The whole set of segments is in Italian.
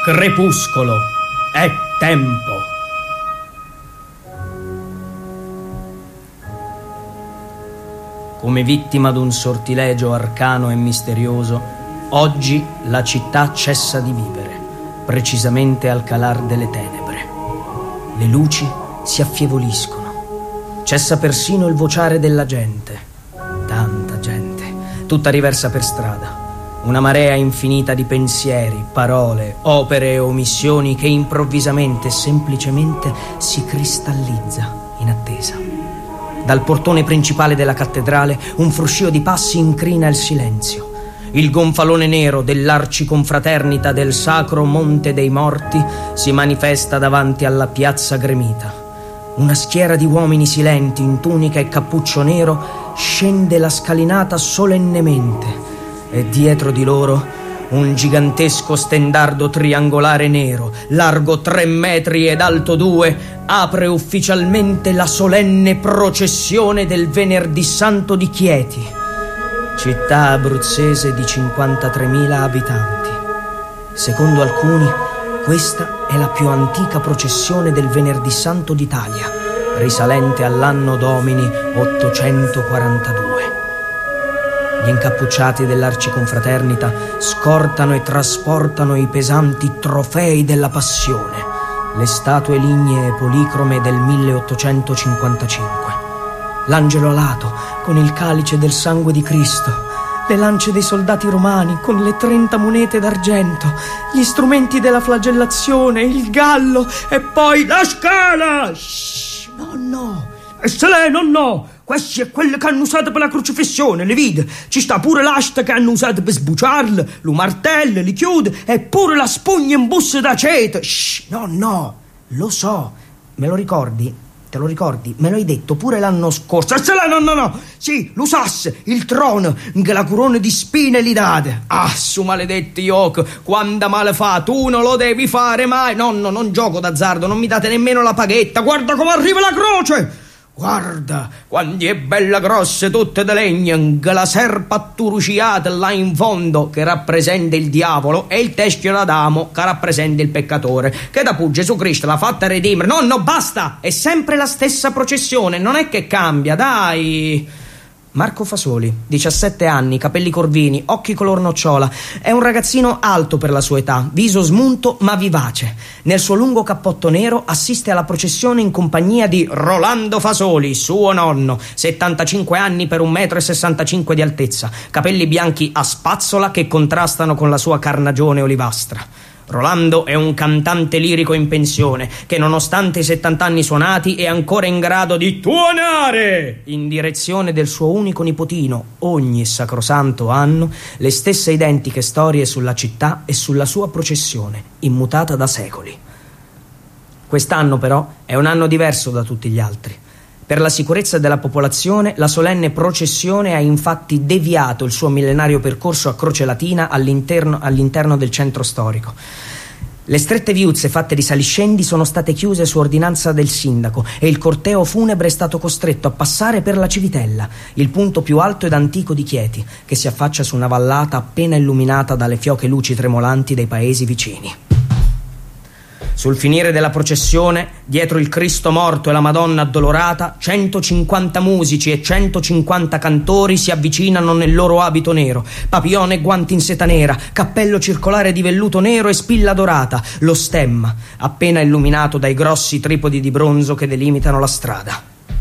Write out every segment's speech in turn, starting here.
Crepuscolo, è tempo. Come vittima d'un sortilegio arcano e misterioso, oggi la città cessa di vivere, precisamente al calar delle tenebre. Le luci si affievoliscono. Cessa persino il vociare della gente. Tanta gente, tutta riversa per strada. Una marea infinita di pensieri, parole, opere e omissioni che improvvisamente e semplicemente si cristallizza in attesa. Dal portone principale della cattedrale un fruscio di passi incrina il silenzio. Il gonfalone nero dell'arciconfraternita del Sacro Monte dei Morti si manifesta davanti alla piazza gremita. Una schiera di uomini silenti in tunica e cappuccio nero scende la scalinata solennemente e dietro di loro un gigantesco stendardo triangolare nero, largo 3 metri ed alto 2, apre ufficialmente la solenne processione del Venerdì Santo di Chieti, città abruzzese di 53.000 abitanti. Secondo alcuni, questa è la più antica processione del Venerdì Santo d'Italia, risalente all'anno domini 842. Gli incappucciati dell'arciconfraternita scortano e trasportano i pesanti trofei della passione, le statue lignee policrome del 1855, l'angelo alato con il calice del sangue di Cristo, le lance dei soldati romani con le 30 monete d'argento, gli strumenti della flagellazione, il gallo e poi la scala! Shhh, no, no! Questi è quelli che hanno usato per la crocifissione, le vide. Ci sta pure l'asta che hanno usato per sbuciarle, lo martello, li chiude e pure la spugna in busta d'aceto. Shh, no, lo so. Me lo ricordi? Te lo ricordi? Me lo hai detto pure l'anno scorso. No. Sì, lo sasse, il trono, che la corona di spine gli date. Ah, su maledetti yoke, quando male fa, tu non lo devi fare mai. Nonno, non gioco d'azzardo, non mi date nemmeno la paghetta. Guarda come arriva la croce. Guarda, quando è bella grossa, tutta di legno, che la serpa atturuciata là in fondo, che rappresenta il diavolo, e il teschio d'Adamo, che rappresenta il peccatore, che da pugge su Cristo l'ha fatta redimere. No, basta! È sempre la stessa processione, non è che cambia, dai! Marco Fasoli, 17 anni, capelli corvini, occhi color nocciola. È un ragazzino alto per la sua età, viso smunto ma vivace. Nel suo lungo cappotto nero assiste alla processione in compagnia di Rolando Fasoli, suo nonno, 75 anni per 1,65 m di altezza, capelli bianchi a spazzola che contrastano con la sua carnagione olivastra. Rolando è un cantante lirico in pensione che, nonostante i 70 anni suonati, è ancora in grado di tuonare in direzione del suo unico nipotino ogni sacrosanto anno le stesse identiche storie sulla città e sulla sua processione, immutata da secoli. Quest'anno però è un anno diverso da tutti gli altri. Per la sicurezza della popolazione, la solenne processione ha infatti deviato il suo millenario percorso a Croce Latina all'interno del centro storico. Le strette viuzze fatte di saliscendi sono state chiuse su ordinanza del sindaco e il corteo funebre è stato costretto a passare per la Civitella, il punto più alto ed antico di Chieti, che si affaccia su una vallata appena illuminata dalle fioche luci tremolanti dei paesi vicini. Sul finire della processione, dietro il Cristo morto e la Madonna addolorata, 150 musici e 150 cantori si avvicinano nel loro abito nero, papillone e guanti in seta nera, cappello circolare di velluto nero e spilla dorata, lo stemma, appena illuminato dai grossi tripodi di bronzo che delimitano la strada.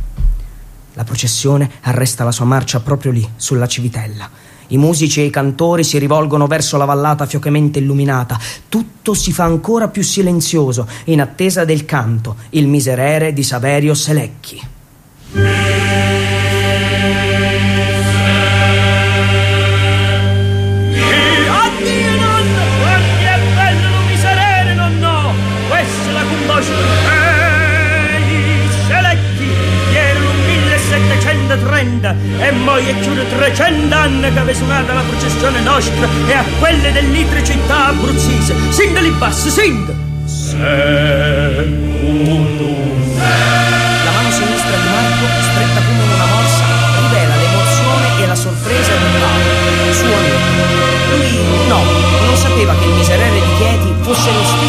La processione arresta la sua marcia proprio lì, sulla Civitella. I musici e i cantori si rivolgono verso la vallata fiochemente illuminata. Tutto si fa ancora più silenzioso, in attesa del canto, il Miserere di Saverio Selecchi. Addio nonno, quanti è bello lo Miserere, nonno! Questa è la composta. Selecchi, erano 1730 e poi è più di 300 anni che aveva suonato la processione nostra e a quelle dell'Itre città abruzzese. Sinda li bassi, sinda! La mano sinistra di Marco, stretta come in una morsa, rivela l'emozione e la sorpresa di Paolo, suo amico. Lui non sapeva che il Miserere di Chieti fosse lo stesso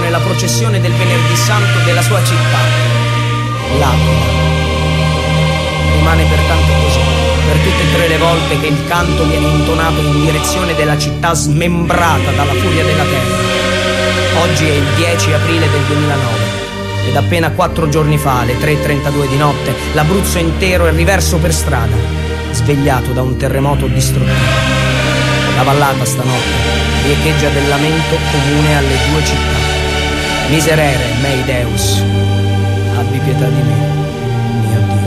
la processione del venerdì santo della sua città, l'Aquila. Rimane pertanto così per tutte e tre le volte che il canto viene intonato in direzione della città smembrata dalla furia della terra. Oggi è il 10 aprile del 2009 ed appena 4 giorni fa, alle 3:32 di notte, l'Abruzzo intero è riverso per strada, svegliato da un terremoto distruttivo. La ballata stanotte riecheggia del lamento comune alle due città. Miserere mei Deus, abbi pietà di me, mio Dio.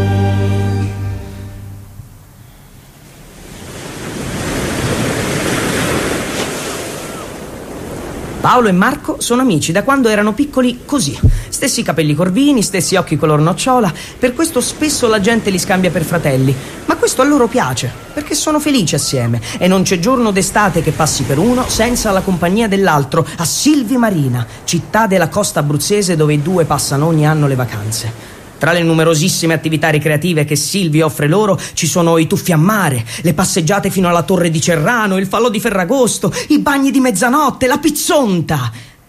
Paolo e Marco sono amici da quando erano piccoli così. Stessi capelli corvini, stessi occhi color nocciola. Per questo spesso la gente li scambia per fratelli. Ma questo a loro piace, perché sono felici assieme. E non c'è giorno d'estate che passi per uno senza la compagnia dell'altro. A Silvi Marina, città della costa abruzzese dove i due passano ogni anno le vacanze. Tra le numerosissime attività ricreative che Silvi offre loro ci sono i tuffi a mare, le passeggiate fino alla Torre di Cerrano, il falò di Ferragosto, i bagni di mezzanotte, la pizzonta.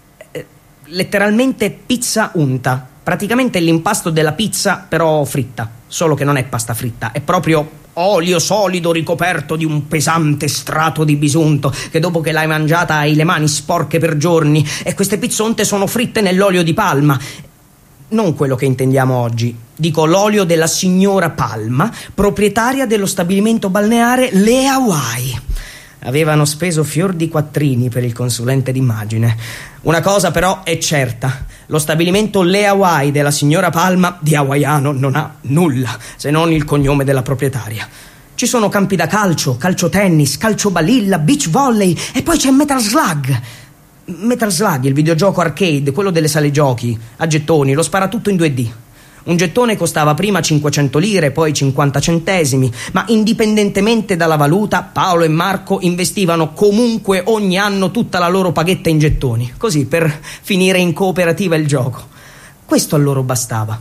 Letteralmente pizza unta. Praticamente l'impasto della pizza, però fritta. Solo che non è pasta fritta, è proprio olio solido ricoperto di un pesante strato di bisunto che dopo che l'hai mangiata hai le mani sporche per giorni. E queste pizzonte sono fritte nell'olio di palma. Non quello che intendiamo oggi, dico l'olio della signora Palma, proprietaria dello stabilimento balneare Le Hawaii. Avevano speso fior di quattrini per il consulente d'immagine. Una cosa però è certa: lo stabilimento Le Hawaii della signora Palma di hawaiano non ha nulla, se non il cognome della proprietaria. Ci sono campi da calcio, calcio tennis, calcio balilla, beach volley e poi c'è Metal Slug. Metal Slug, il videogioco arcade, quello delle sale giochi, a gettoni, lo spara tutto in 2D. Un gettone costava prima 500 lire, poi 50 centesimi, ma indipendentemente dalla valuta, Paolo e Marco investivano comunque ogni anno tutta la loro paghetta in gettoni, così per finire in cooperativa il gioco. Questo a loro bastava.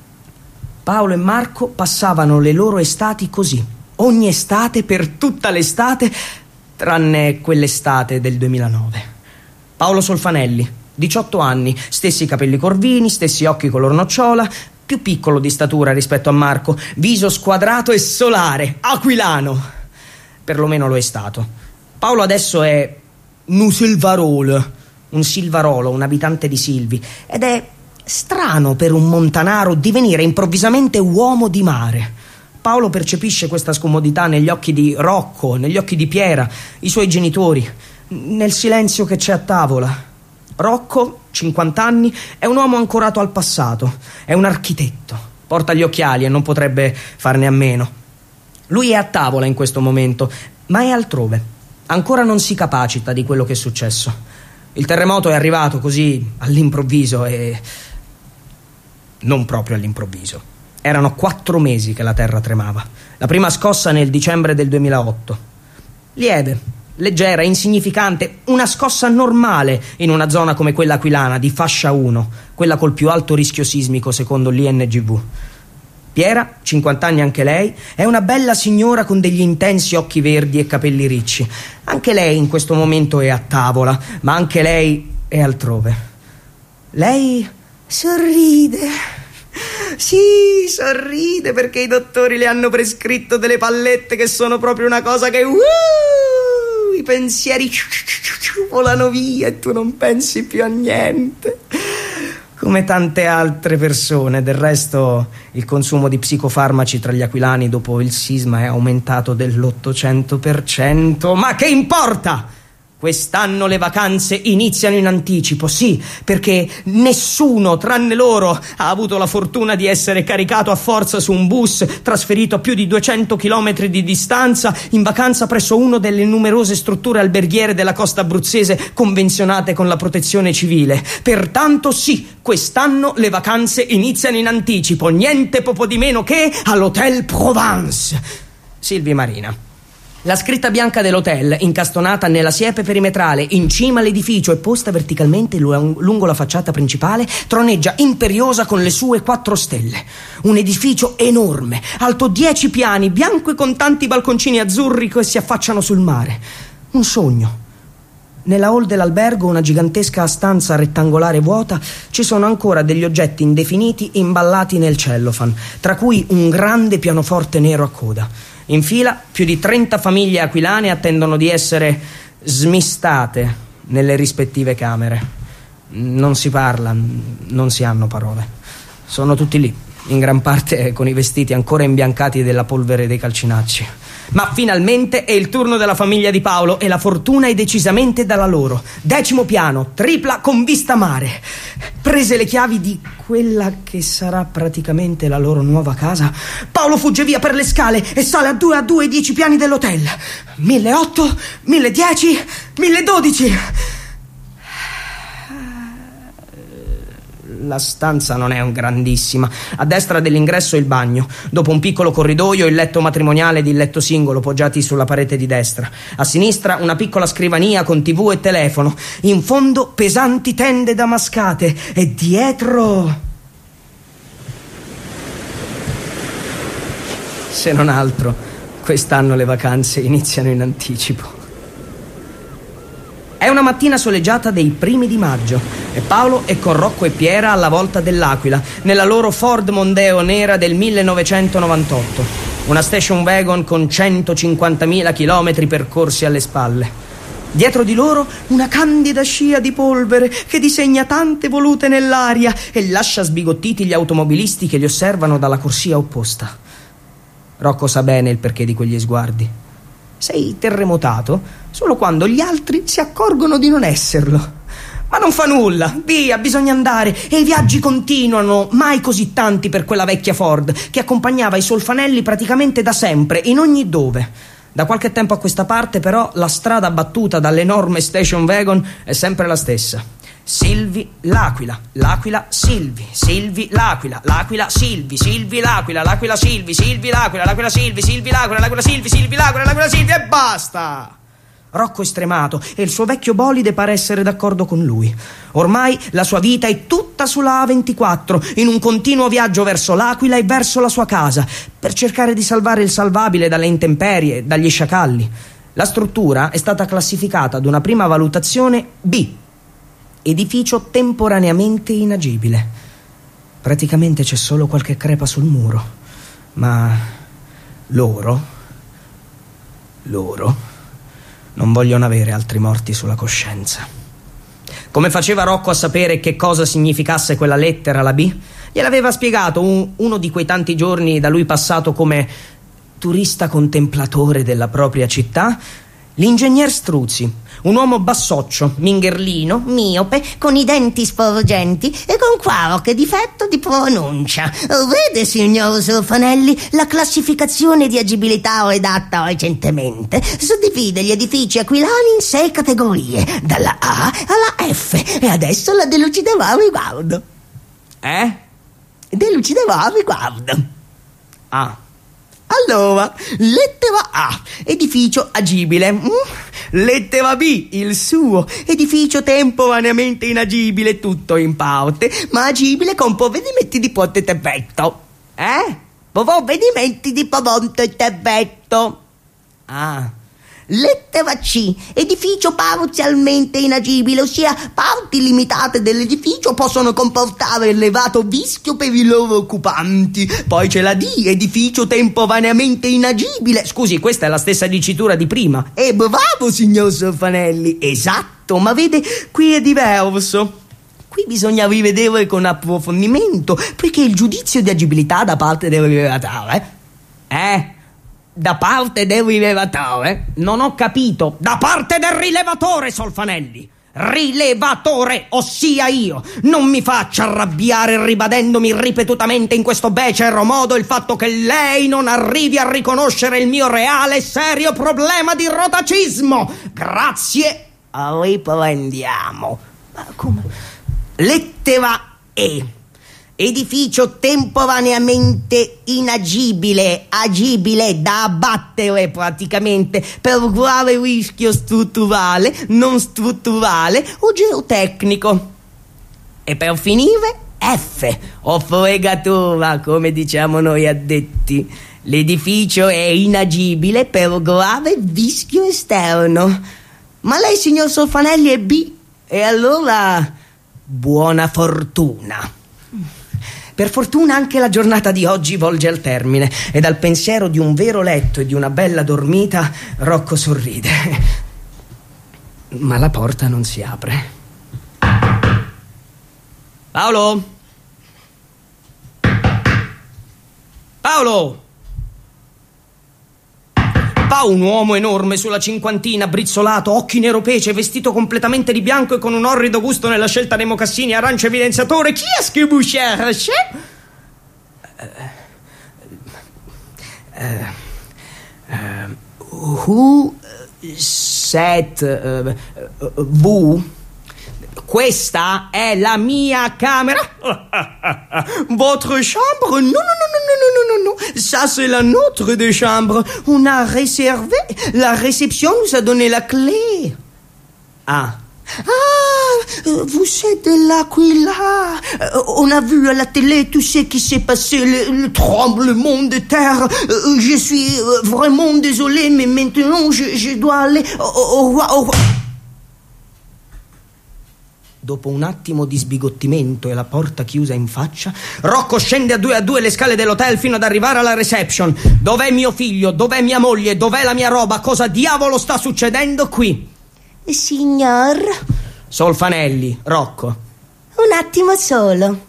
Paolo e Marco passavano le loro estati così, ogni estate per tutta l'estate, tranne quell'estate del 2009. Paolo Solfanelli, 18 anni, stessi capelli corvini, stessi occhi color nocciola, più piccolo di statura rispetto a Marco, viso squadrato e solare, aquilano. Perlomeno lo è stato. Paolo adesso è un silvarolo, un abitante di Silvi, ed è strano per un montanaro divenire improvvisamente uomo di mare. Paolo percepisce questa scomodità negli occhi di Rocco, negli occhi di Piera, i suoi genitori, nel silenzio che c'è a tavola. Rocco, 50 anni, è un uomo ancorato al passato, è un architetto, porta gli occhiali e non potrebbe farne a meno. Lui è a tavola in questo momento, ma è altrove. Ancora non si capacita di quello che è successo. Il terremoto è arrivato così all'improvviso e non proprio all'improvviso. Erano 4 mesi che la terra tremava. La prima scossa nel dicembre del 2008. Lieve, leggera, insignificante, una scossa normale in una zona come quella aquilana di fascia 1, quella col più alto rischio sismico secondo l'INGV. Piera, 50 anni anche lei, è una bella signora con degli intensi occhi verdi e capelli ricci. Anche lei in questo momento è a tavola, ma anche lei è altrove. Lei sorride. Sì, sorride perché i dottori le hanno prescritto delle pallette che sono proprio una cosa che i pensieri volano via e tu non pensi più a niente, come tante altre persone. Del resto il consumo di psicofarmaci tra gli aquilani dopo il sisma è aumentato dell'800%. Ma che importa? Quest'anno le vacanze iniziano in anticipo, sì, perché nessuno tranne loro ha avuto la fortuna di essere caricato a forza su un bus trasferito a più di 200 chilometri di distanza in vacanza presso una delle numerose strutture alberghiere della costa abruzzese convenzionate con la protezione civile. Pertanto sì, quest'anno le vacanze iniziano in anticipo, niente poco di meno che all'Hotel Provence. Silvi Marina. La scritta bianca dell'hotel, incastonata nella siepe perimetrale in cima all'edificio e posta verticalmente lungo la facciata principale, troneggia imperiosa con le sue 4 stelle. Un edificio enorme, alto 10 piani, bianco e con tanti balconcini azzurri che si affacciano sul mare. Un sogno. Nella hall dell'albergo, una gigantesca stanza rettangolare vuota, ci sono ancora degli oggetti indefiniti imballati nel cellophane, tra cui un grande pianoforte nero a coda. In fila, più di 30 famiglie aquilane attendono di essere smistate nelle rispettive camere. Non si parla, non si hanno parole. Sono tutti lì, in gran parte con i vestiti ancora imbiancati della polvere dei calcinacci. Ma finalmente è il turno della famiglia di Paolo e la fortuna è decisamente dalla loro. 10° piano, tripla con vista mare. Prese le chiavi di quella che sarà praticamente la loro nuova casa, Paolo fugge via per le scale e sale a 2 i 10 piani dell'hotel. 1008, 1010, 1012. La stanza non è grandissima. A destra dell'ingresso il bagno, dopo un piccolo corridoio il letto matrimoniale ed il letto singolo poggiati sulla parete di destra. A sinistra una piccola scrivania con TV e telefono. In fondo pesanti tende damascate e dietro, se non altro, quest'anno le vacanze iniziano in anticipo. È una mattina soleggiata dei primi di maggio e Paolo è con Rocco e Piera alla volta dell'Aquila, nella loro Ford Mondeo nera del 1998. Una station wagon con 150.000 chilometri percorsi alle spalle. Dietro di loro una candida scia di polvere che disegna tante volute nell'aria e lascia sbigottiti gli automobilisti che li osservano dalla corsia opposta. Rocco sa bene il perché di quegli sguardi. Sei terremotato solo quando gli altri si accorgono di non esserlo. Ma non fa nulla, via, bisogna andare. E i viaggi continuano, mai così tanti per quella vecchia Ford che accompagnava i Solfanelli praticamente da sempre, in ogni dove. Da qualche tempo a questa parte però la strada battuta dall'enorme station wagon è sempre la stessa. Silvi, l'Aquila, l'Aquila, Silvi, Silvi, l'Aquila, l'Aquila, Silvi, Silvi, l'Aquila, l'Aquila, Silvi, Silvi, l'Aquila, l'Aquila, Silvi, Silvi, l'Aquila, l'Aquila, Silvi, Silvi, l'Aquila, l'Aquila, Silvi e basta! Rocco è stremato e il suo vecchio bolide pare essere d'accordo con lui. Ormai la sua vita è tutta sulla A24, in un continuo viaggio verso l'Aquila e verso la sua casa, per cercare di salvare il salvabile dalle intemperie, dagli sciacalli. La struttura è stata classificata ad una prima valutazione B, edificio temporaneamente inagibile. Praticamente c'è solo qualche crepa sul muro, ma loro non vogliono avere altri morti sulla coscienza. Come faceva Rocco a sapere che cosa significasse quella lettera, la B? Gliel'aveva spiegato uno di quei tanti giorni da lui passato come turista contemplatore della propria città, l'ingegner Struzzi, un uomo bassoccio, mingherlino, miope, con i denti sporgenti e con qualche difetto di pronuncia. Vede, signor Solfanelli, la classificazione di agibilità redatta recentemente suddivide gli edifici aquilani in 6 categorie, dalla A alla F, e adesso la deluciderò a riguardo. Deluciderò a riguardo. Ah. Allora, lettera A, edificio agibile. Lettera B, il suo, edificio temporaneamente inagibile, tutto in parte, ma agibile con provvedimenti di ponte e teppetto. Provvedimenti di ponte e teppetto. Ah. Lettera C, edificio parzialmente inagibile, ossia parti limitate dell'edificio possono comportare elevato rischio per i loro occupanti. Poi c'è la D, edificio temporaneamente inagibile. Scusi, questa è la stessa dicitura di prima. Bravo, signor Solfanelli, esatto, ma vede, qui è diverso. Qui bisogna rivedere con approfondimento, perché il giudizio di agibilità da parte del rilevatore da parte del rilevatore? Non ho capito. Da parte del rilevatore, Solfanelli. Rilevatore, ossia io. Non mi faccia arrabbiare ribadendomi ripetutamente in questo becero modo il fatto che lei non arrivi a riconoscere il mio reale e serio problema di rotacismo. Grazie. Riprendiamo. Ma come? Lettera E, edificio temporaneamente inagibile, agibile, da abbattere praticamente per grave rischio strutturale, non strutturale o geotecnico. E per finire F, o fregatura, come diciamo noi addetti. L'edificio è inagibile per grave rischio esterno. Ma lei, signor Solfanelli, è B. E allora buona fortuna. Per fortuna anche la giornata di oggi volge al termine e dal pensiero di un vero letto e di una bella dormita Rocco sorride. Ma la porta non si apre. Paolo? Paolo! Un uomo enorme sulla cinquantina, brizzolato, occhi nero pece, vestito completamente di bianco e con un orrido gusto nella scelta dei mocassini arancio evidenziatore. Chi è che vous cherche? Who said vous? Questa è la mia camera. Votre chambre? No. Ça, c'est la nôtre de chambre. On a réservé. La réception nous a donné la clé. Ah, vous êtes là, qui là. On a vu à la télé tout ce qui s'est passé, le tremblement de terre. Je suis vraiment désolé, mais maintenant je dois aller au roi. Dopo un attimo di sbigottimento e la porta chiusa in faccia, Rocco scende a due le scale dell'hotel fino ad arrivare alla reception. Dov'è mio figlio? Dov'è mia moglie? Dov'è la mia roba? Cosa diavolo sta succedendo qui? Signor? Solfanelli, Rocco. Un attimo solo.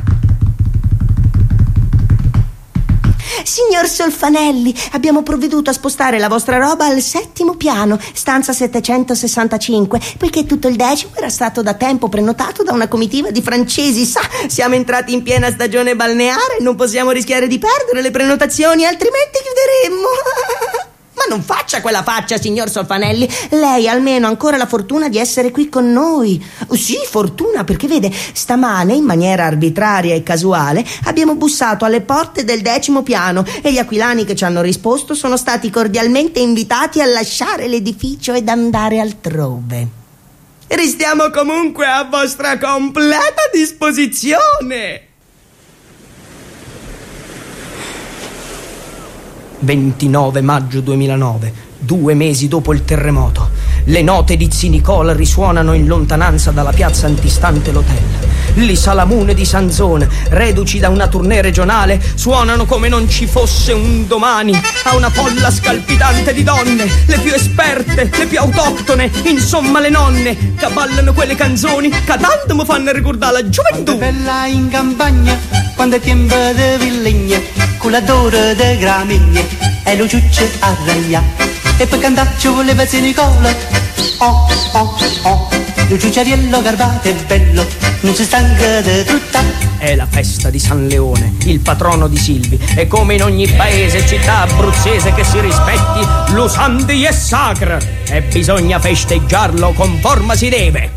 Signor Solfanelli, abbiamo provveduto a spostare la vostra roba al 7° piano, stanza 765, poiché tutto il 10° era stato da tempo prenotato da una comitiva di francesi. Sa, siamo entrati in piena stagione balneare e non possiamo rischiare di perdere le prenotazioni, altrimenti chiuderemmo. Ma non faccia quella faccia, signor Solfanelli. Lei ha almeno ancora la fortuna di essere qui con noi. Sì, fortuna, perché vede, stamane, in maniera arbitraria e casuale, abbiamo bussato alle porte del 10° piano e gli aquilani che ci hanno risposto sono stati cordialmente invitati a lasciare l'edificio ed andare altrove. Restiamo comunque a vostra completa disposizione. 29 maggio 2009, 2 mesi dopo il terremoto. Le note di Zinicol risuonano in lontananza dalla piazza antistante l'hotel. Li Salamune di Sanzone, reduci da una tournée regionale, suonano come non ci fosse un domani a una folla scalpitante di donne, le più esperte, le più autoctone, insomma le nonne, che ballano quelle canzoni che tanto mi fanno ricordare la gioventù. Bella in campagna, quando è tempo di villegna, con la d'oro de gramigne e lo ciucce a raglia. E poi cantare ci voleva Nicola, lo ciucciariello garbato e bello, non si stanca di tutta. È la festa di San Leone, il patrono di Silvi, e come in ogni paese e città abruzzese che si rispetti, lo santi è sacro e bisogna festeggiarlo con forma si deve.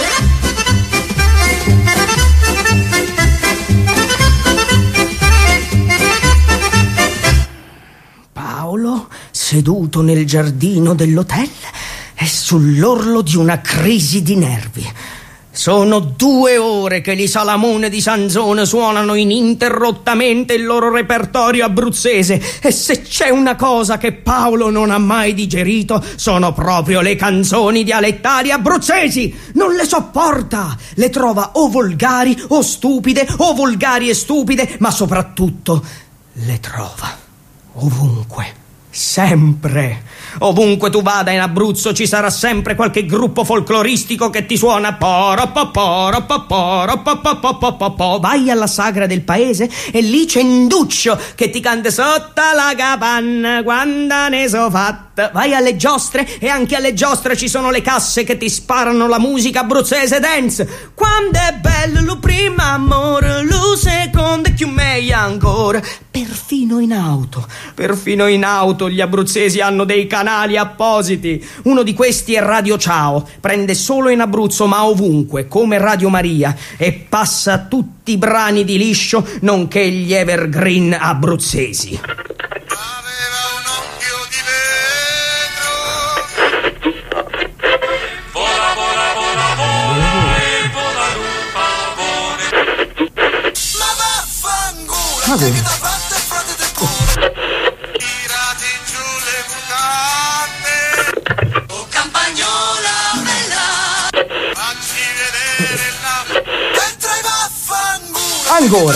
Paolo, seduto nel giardino dell'hotel, è sull'orlo di una crisi di nervi. Sono 2 ore che gli Salamone di Sanzone suonano ininterrottamente il loro repertorio abruzzese, e se c'è una cosa che Paolo non ha mai digerito sono proprio le canzoni dialettali abruzzesi. Non le sopporta, le trova o volgari o stupide, o volgari e stupide, ma soprattutto le trova ovunque. Sempre. Ovunque tu vada in Abruzzo ci sarà sempre qualche gruppo folcloristico che ti suona vai alla sagra del paese e lì c'è Induccio che ti canta sotto la capanna quando ne so fatta. Vai alle giostre e anche alle giostre ci sono le casse che ti sparano la musica abruzzese dance. Quando è bello lo primo amore, lo secondo è più meglio ancora. Perfino in auto gli abruzzesi hanno dei canali appositi. Uno di questi è Radio Ciao, prende solo in Abruzzo ma ovunque, come Radio Maria, e passa tutti i brani di liscio nonché gli evergreen abruzzesi. Aveva un occhio di vetro. Vola, vola, vola, vola, e vola l'upavone. Ma vaffanculo, che ti fatte frate del cuore. Tirati giù le mutande. Oh campagnola. Ancora.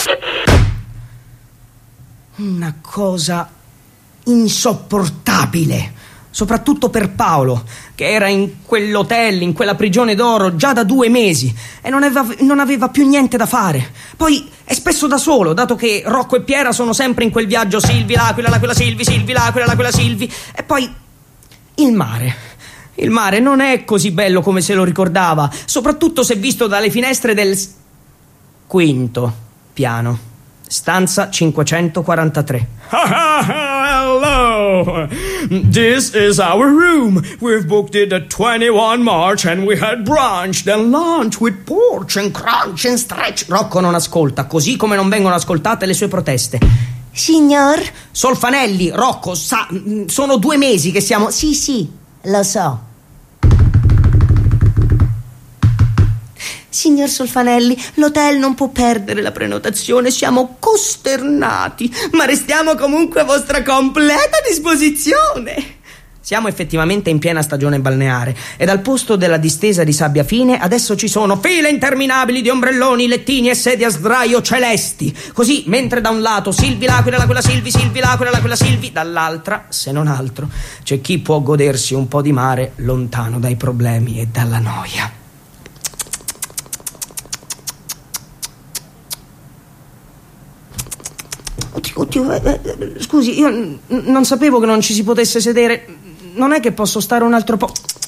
Una cosa insopportabile, soprattutto per Paolo, che era in quell'hotel, in quella prigione d'oro già da 2 mesi e non aveva più niente da fare. Poi è spesso da solo, dato che Rocco e Piera sono sempre in quel viaggio Silvi, l'aquila, l'aquila Silvi, Silvi, l'aquila, l'aquila Silvi. E poi il mare. Il mare non è così bello come se lo ricordava, soprattutto se visto dalle finestre del 5° piano, stanza 543. Hello! This is our room. We've booked it at 21 March and we had brunch, then lunch with porch and crunch and stretch. Rocco non ascolta, così come non vengono ascoltate le sue proteste. Signor? Solfanelli, Rocco, sa, sono 2 mesi che siamo... Sì, lo so. Signor Solfanelli, l'hotel non può perdere la prenotazione, siamo costernati, ma restiamo comunque a vostra completa disposizione. Siamo effettivamente in piena stagione balneare e dal posto della distesa di sabbia fine adesso ci sono file interminabili di ombrelloni, lettini e sedie a sdraio celesti. Così, mentre da un lato Silvi l'aquila, l'aquila Silvi, Silvi l'aquila, l'aquila Silvi, dall'altra, se non altro, c'è chi può godersi un po' di mare lontano dai problemi e dalla noia. Oddio, scusi, io non sapevo che non ci si potesse sedere. Non è che posso stare un altro po'?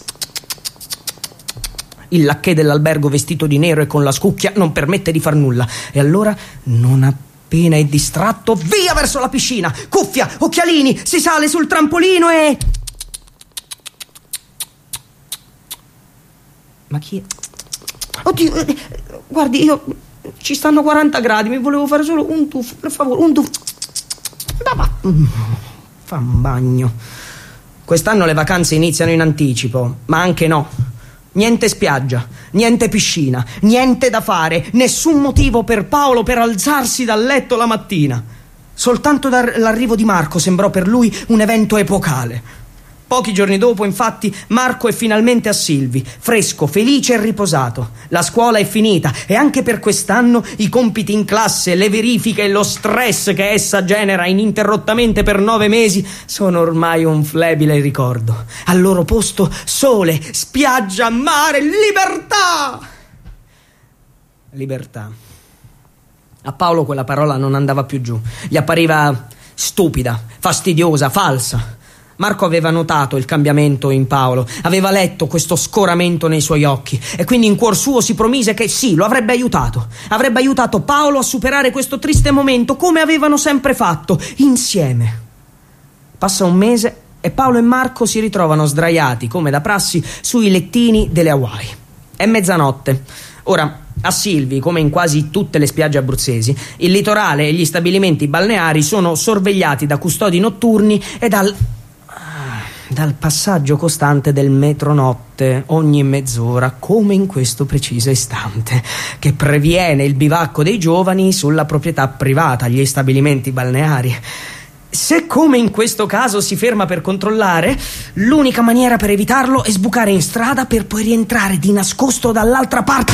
Il lacchè dell'albergo vestito di nero e con la scucchia non permette di far nulla. E allora, non appena è distratto, via verso la piscina. Cuffia, occhialini, si sale sul trampolino e... Ma chi è? Oddio, guardi, io... Ci stanno 40 gradi, mi volevo fare solo un tuffo, per favore, un tuffo. Fa un bagno. Quest'anno le vacanze iniziano in anticipo, ma anche no. Niente spiaggia, niente piscina, niente da fare, nessun motivo per Paolo per alzarsi dal letto la mattina. Soltanto l'arrivo di Marco sembrò per lui un evento epocale. Pochi giorni dopo, infatti, Marco è finalmente a Silvi, fresco, felice e riposato. La scuola è finita e anche per quest'anno i compiti in classe, le verifiche e lo stress che essa genera ininterrottamente per 9 mesi sono ormai un flebile ricordo. Al loro posto sole, spiaggia, mare, libertà! Libertà. A Paolo quella parola non andava più giù. Gli appariva stupida, fastidiosa, falsa. Marco aveva notato il cambiamento in Paolo, aveva letto questo scoramento nei suoi occhi e quindi in cuor suo si promise che sì, lo avrebbe aiutato Paolo a superare questo triste momento come avevano sempre fatto, insieme. Passa un mese e Paolo e Marco si ritrovano sdraiati, come da prassi, sui lettini delle Hawaii. È mezzanotte. Ora, a Silvi, come in quasi tutte le spiagge abruzzesi, il litorale e gli stabilimenti balneari sono sorvegliati da custodi notturni e dal passaggio costante del metronotte ogni mezz'ora, come in questo preciso istante, che previene il bivacco dei giovani sulla proprietà privata, gli stabilimenti balneari. Se come in questo caso si ferma per controllare, l'unica maniera per evitarlo è sbucare in strada per poi rientrare di nascosto dall'altra parte.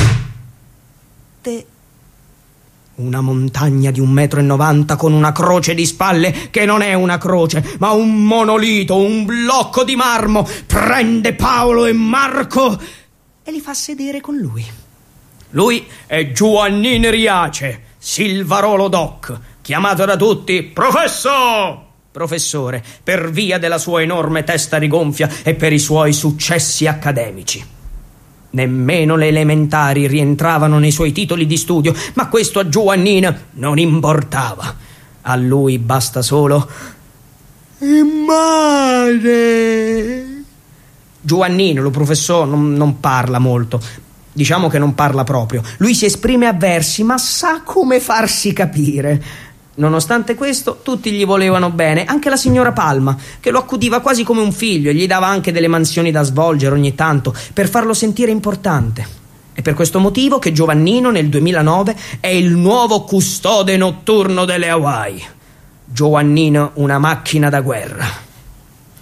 Una montagna di 1,90 m con una croce di spalle che non è una croce, ma un monolito, un blocco di marmo, prende Paolo e Marco e li fa sedere con lui. Lui è Giovannino Riace, Silvarolo Doc, chiamato da tutti professore, per via della sua enorme testa rigonfia e per i suoi successi accademici. Nemmeno le elementari rientravano nei suoi titoli di studio, ma questo a Giovannino non importava. A lui basta solo mare. Giovannino, lo professor, non parla molto. Diciamo che non parla proprio. Lui si esprime a versi, ma sa come farsi capire. Nonostante questo, tutti gli volevano bene, anche la signora Palma, che lo accudiva quasi come un figlio e gli dava anche delle mansioni da svolgere ogni tanto per farlo sentire importante. È per questo motivo che Giovannino nel 2009 è il nuovo custode notturno delle Hawaii. Giovannino, una macchina da guerra.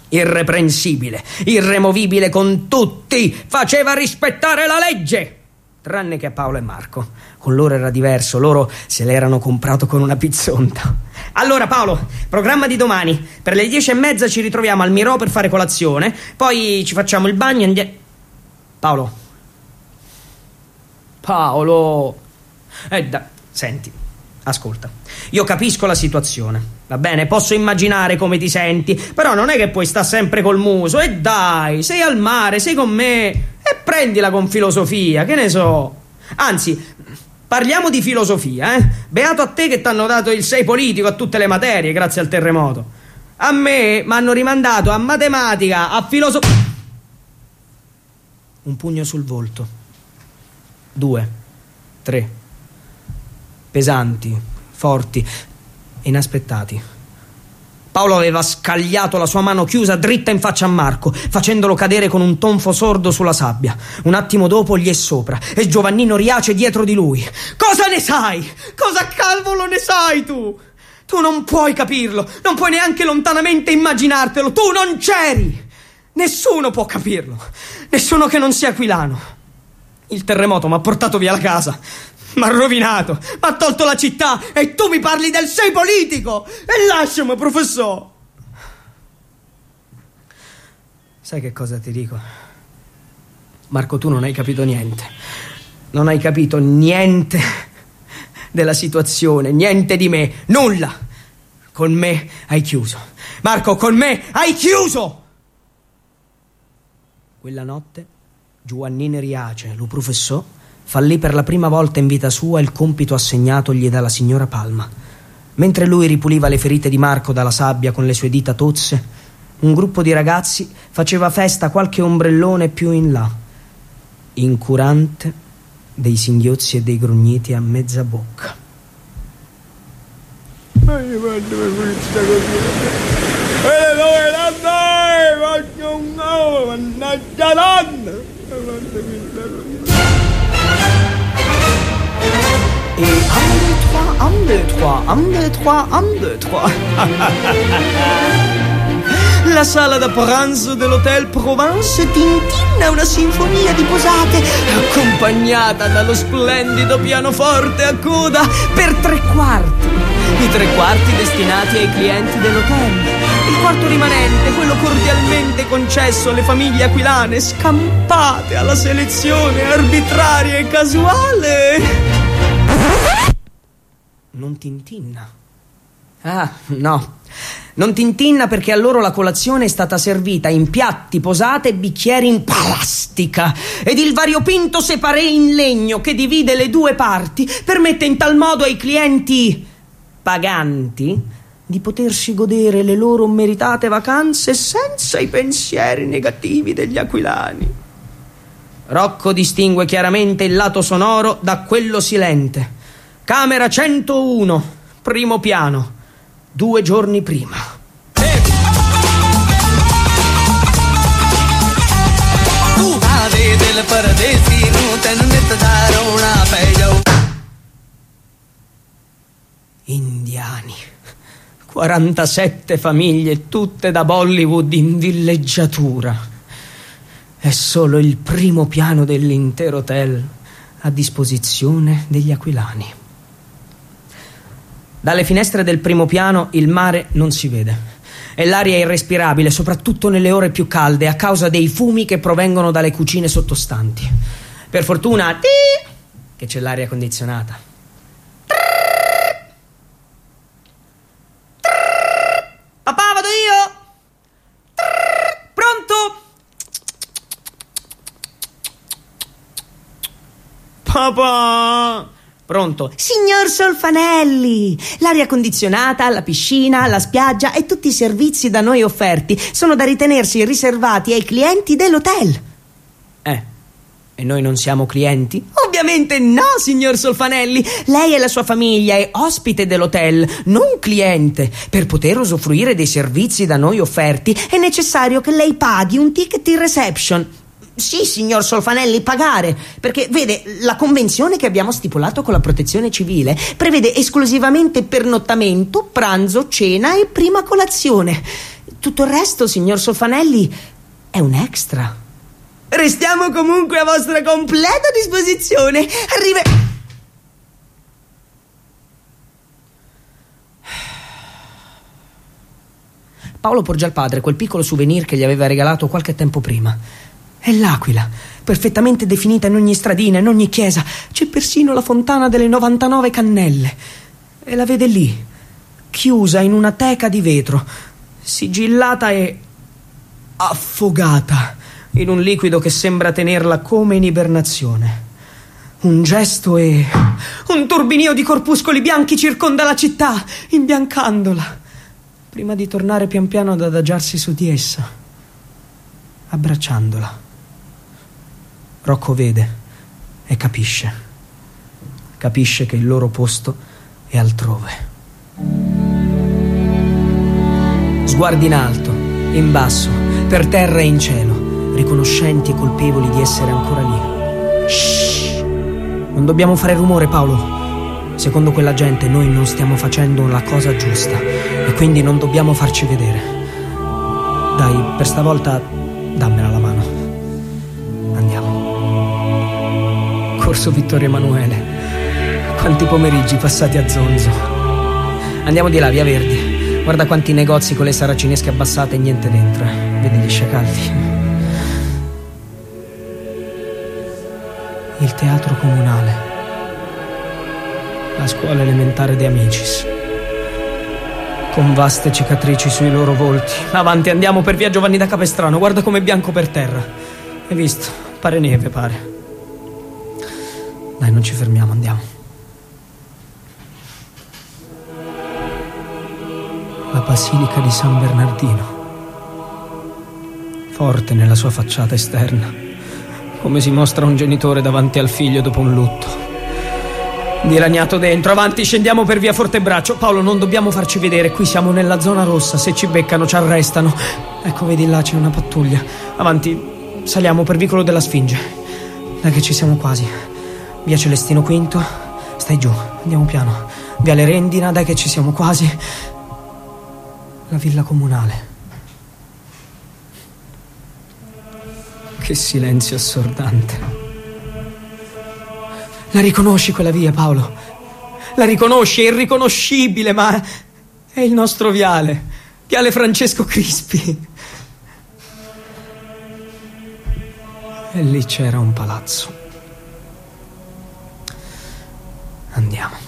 Irreprensibile, irremovibile con tutti, faceva rispettare la legge. tranne che a Paolo e Marco. Con loro era diverso, loro se l'erano comprato con una pizzonta. Allora Paolo, programma di domani: per le 10:30 ci ritroviamo al Mirò per fare colazione, poi ci facciamo il bagno e andiamo. Paolo, senti, ascolta, io capisco la situazione, va bene, posso immaginare come ti senti, però non è che puoi stare sempre col muso. E dai, sei al mare, sei con me, e prendila con filosofia, che ne so. Anzi, parliamo di filosofia, beato a te che t'hanno dato il 6 politico a tutte le materie grazie al terremoto. A me m'hanno rimandato a matematica, a filosofia. Un pugno sul volto, 2, 3, pesanti, forti, inaspettati. Paolo aveva scagliato la sua mano chiusa dritta in faccia a Marco, facendolo cadere con un tonfo sordo sulla sabbia. Un attimo dopo gli è sopra e Giovannino Riace dietro di lui. Cosa ne sai? Cosa cavolo ne sai tu? Tu non puoi capirlo, non puoi neanche lontanamente immaginartelo, tu non c'eri! Nessuno può capirlo, nessuno che non sia aquilano. Il terremoto mi ha portato via la casa, mi ha rovinato, mi ha tolto la città, e tu mi parli del sei politico! E lasciami, professore! Sai che cosa ti dico? Marco, tu non hai capito niente. Non hai capito niente della situazione, niente di me, nulla. Con me hai chiuso. Marco, con me hai chiuso! Quella notte Giovannino Riace, lo professor, fallì per la prima volta in vita sua il compito assegnatogli dalla signora Palma. Mentre lui ripuliva le ferite di Marco dalla sabbia con le sue dita tozze, un gruppo di ragazzi faceva festa qualche ombrellone più in là, incurante dei singhiozzi e dei grugniti a mezza bocca. Et 1, 2, 3, 1, 2, 3, 1, 2, 3. La sala da pranzo dell'Hotel Provence tintinna una sinfonia di posate, accompagnata dallo splendido pianoforte a coda per 3/4. I 3/4 destinati ai clienti dell'hotel. Il quarto rimanente, quello cordialmente concesso alle famiglie aquilane scampate alla selezione arbitraria e casuale. Non tintinna. Ah, no. Non tintinna perché a loro la colazione è stata servita in piatti, posate e bicchieri in plastica, ed il variopinto separé in legno che divide le due parti permette in tal modo ai clienti paganti di potersi godere le loro meritate vacanze senza i pensieri negativi degli aquilani. Rocco distingue chiaramente il lato sonoro da quello silente. Camera 101, primo piano, 2 giorni prima. Indiani, 47 famiglie, tutte da Bollywood in villeggiatura. È solo il primo piano dell'intero hotel a disposizione degli aquilani. Dalle finestre del primo piano il mare non si vede e l'aria è irrespirabile, soprattutto nelle ore più calde, a causa dei fumi che provengono dalle cucine sottostanti. Per fortuna che c'è l'aria condizionata. Papà, vado io! Pronto? Papà! Pronto? Signor Solfanelli, l'aria condizionata, la piscina, la spiaggia e tutti i servizi da noi offerti sono da ritenersi riservati ai clienti dell'hotel. E noi non siamo clienti? Ovviamente no, signor Solfanelli. Lei e la sua famiglia è ospite dell'hotel, non cliente. Per poter usufruire dei servizi da noi offerti è necessario che lei paghi un ticket in reception. Sì, signor Solfanelli, pagare, perché vede, la convenzione che abbiamo stipulato con la protezione civile prevede esclusivamente pernottamento, pranzo, cena e prima colazione. Tutto il resto, signor Solfanelli, è un extra. Restiamo comunque a vostra completa disposizione. Paolo porge al padre quel piccolo souvenir che gli aveva regalato qualche tempo prima. È l'aquila, perfettamente definita in ogni stradina, in ogni chiesa. C'è persino la fontana delle 99 cannelle. E la vede lì, chiusa in una teca di vetro, sigillata e affogata in un liquido che sembra tenerla come in ibernazione. Un gesto e un turbinio di corpuscoli bianchi circonda la città, imbiancandola, prima di tornare pian piano ad adagiarsi su di essa, abbracciandola. Rocco vede e capisce che il loro posto è altrove. Sguardi in alto, in basso, per terra e in cielo, riconoscenti e colpevoli di essere ancora lì. Shh! Non dobbiamo fare rumore, Paolo. Secondo quella gente noi non stiamo facendo la cosa giusta e quindi non dobbiamo farci vedere. Dai, per stavolta dammela la mano. Andiamo. Corso Vittorio Emanuele. Quanti pomeriggi passati a zonzo. Andiamo di là, via Verdi. Guarda quanti negozi con le saracinesche abbassate e niente dentro. Vedi gli sciacalli. Il teatro comunale. La scuola elementare De Amicis, con vaste cicatrici sui loro volti. Avanti, andiamo per via Giovanni da Capestrano. Guarda com'è bianco per terra. Hai visto? Pare neve, pare. Dai, non ci fermiamo, andiamo. La basilica di San Bernardino, forte nella sua facciata esterna, come si mostra un genitore davanti al figlio dopo un lutto. Dilaniato dentro. Avanti, scendiamo per via Fortebraccio. Paolo, non dobbiamo farci vedere. Qui siamo nella zona rossa. Se ci beccano ci arrestano. Ecco, vedi là c'è una pattuglia. Avanti, saliamo per vicolo della Sfinge. Dai che ci siamo quasi. Via Celestino V. Stai giù, andiamo piano. Via Lerendina, dai che ci siamo quasi. La villa comunale. Che silenzio assordante. La riconosci quella via, Paolo? La riconosci, è irriconoscibile, ma è il nostro viale. Viale Francesco Crispi. E lì c'era un palazzo. Andiamo.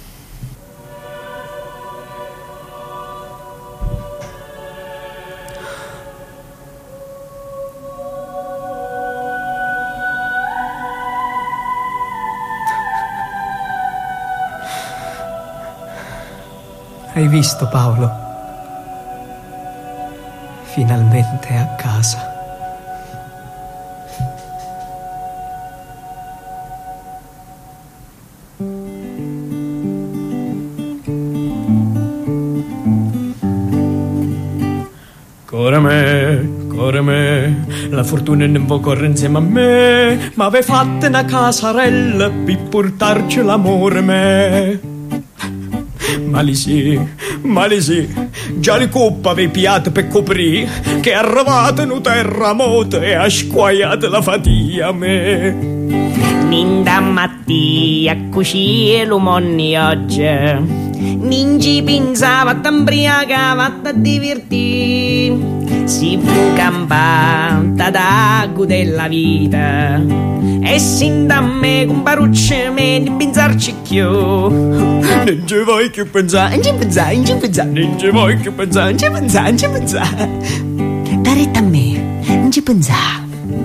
Hai visto, Paolo? Finalmente a casa. Corre me, la fortuna non può correre insieme a me, ma ave fatta una casarella per portarci l'amore me. Mali sì, già le coppe avevi piato per coprire, che è arrivata in terra mota e ha squagliato la fatia a me. Ninda mattia cucì l'umonni oggi, ninci pensava t'ambriacava a divertire, si fu campata d'acqua della vita e sin da me con barucce me di pensarci più. Non ci vuoi più pensare, non ci pensare, non ci vuoi più pensare, non ci pensare, non ci pensare. Da retta a me, non ci pensare.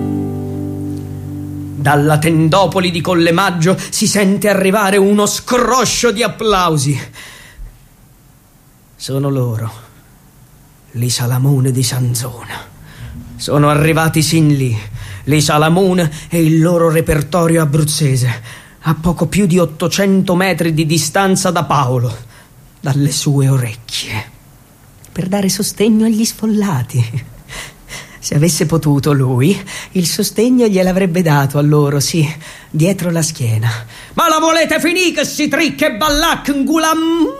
Dalla tendopoli di Collemaggio si sente arrivare uno scroscio di applausi. Sono loro, li Salamone di Sanzona. Sono arrivati sin lì, li Salamone e il loro repertorio abruzzese, a poco più di 800 metri di distanza da Paolo, dalle sue orecchie, per dare sostegno agli sfollati. Se avesse potuto lui, il sostegno gliel'avrebbe dato a loro, sì, dietro la schiena. Ma la volete finì che si tricca e ballac ngulam?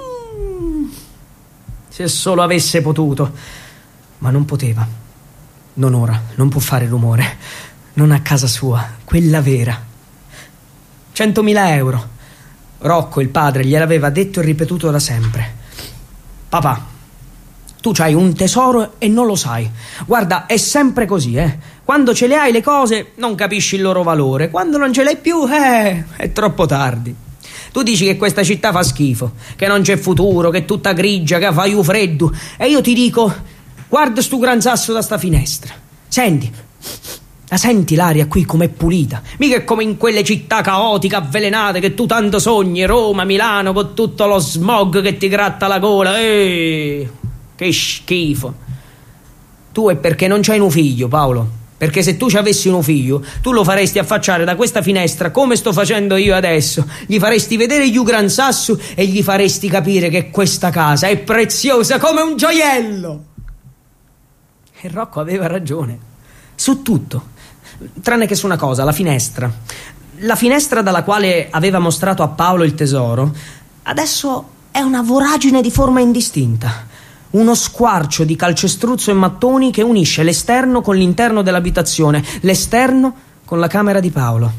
Se solo avesse potuto. Ma non poteva. Non ora, non può fare rumore. non a casa sua, quella vera. 100.000 euro. Rocco, il padre, gliel'aveva detto e ripetuto da sempre. Papà, tu c'hai un tesoro e non lo sai. Guarda, è sempre così, Quando ce le hai le cose non capisci il loro valore. Quando non ce l'hai più, è troppo tardi. Tu dici che questa città fa schifo, che non c'è futuro, che è tutta grigia, che fa freddo. E io ti dico, guarda stu gran sasso da sta finestra. Senti, la senti l'aria qui com'è pulita? Mica è come in quelle città caotiche, avvelenate che tu tanto sogni, Roma, Milano, con tutto lo smog che ti gratta la gola. Che schifo. Tu è perché non c'hai un figlio, Paolo. Perché se tu ci avessi un figlio, tu lo faresti affacciare da questa finestra come sto facendo io adesso. Gli faresti vedere gli gran sasso e gli faresti capire che questa casa è preziosa come un gioiello. E Rocco aveva ragione. Su tutto. Tranne che su una cosa, la finestra. La finestra dalla quale aveva mostrato a Paolo il tesoro, adesso è una voragine di forma indistinta. Uno squarcio di calcestruzzo e mattoni che unisce l'esterno con l'interno dell'abitazione, l'esterno con la camera di Paolo.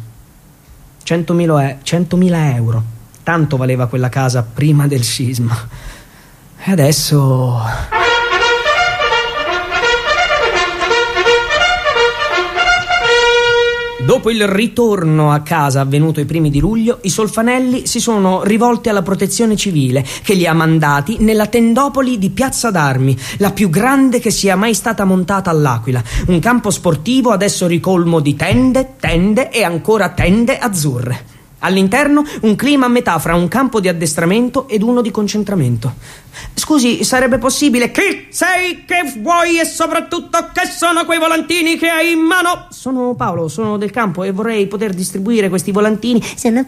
100.000 euro. Tanto valeva quella casa prima del sisma. E adesso... Dopo il ritorno a casa avvenuto ai primi di luglio, i Solfanelli si sono rivolti alla protezione civile, che li ha mandati nella tendopoli di Piazza d'Armi, la più grande che sia mai stata montata all'Aquila. Un campo sportivo adesso ricolmo di tende e ancora tende azzurre. All'interno un clima a metà fra un campo di addestramento ed uno di concentramento. Scusi, sarebbe possibile... Chi sei, che vuoi e soprattutto che sono quei volantini che hai in mano? Sono Paolo, sono del campo e vorrei poter distribuire questi volantini. Che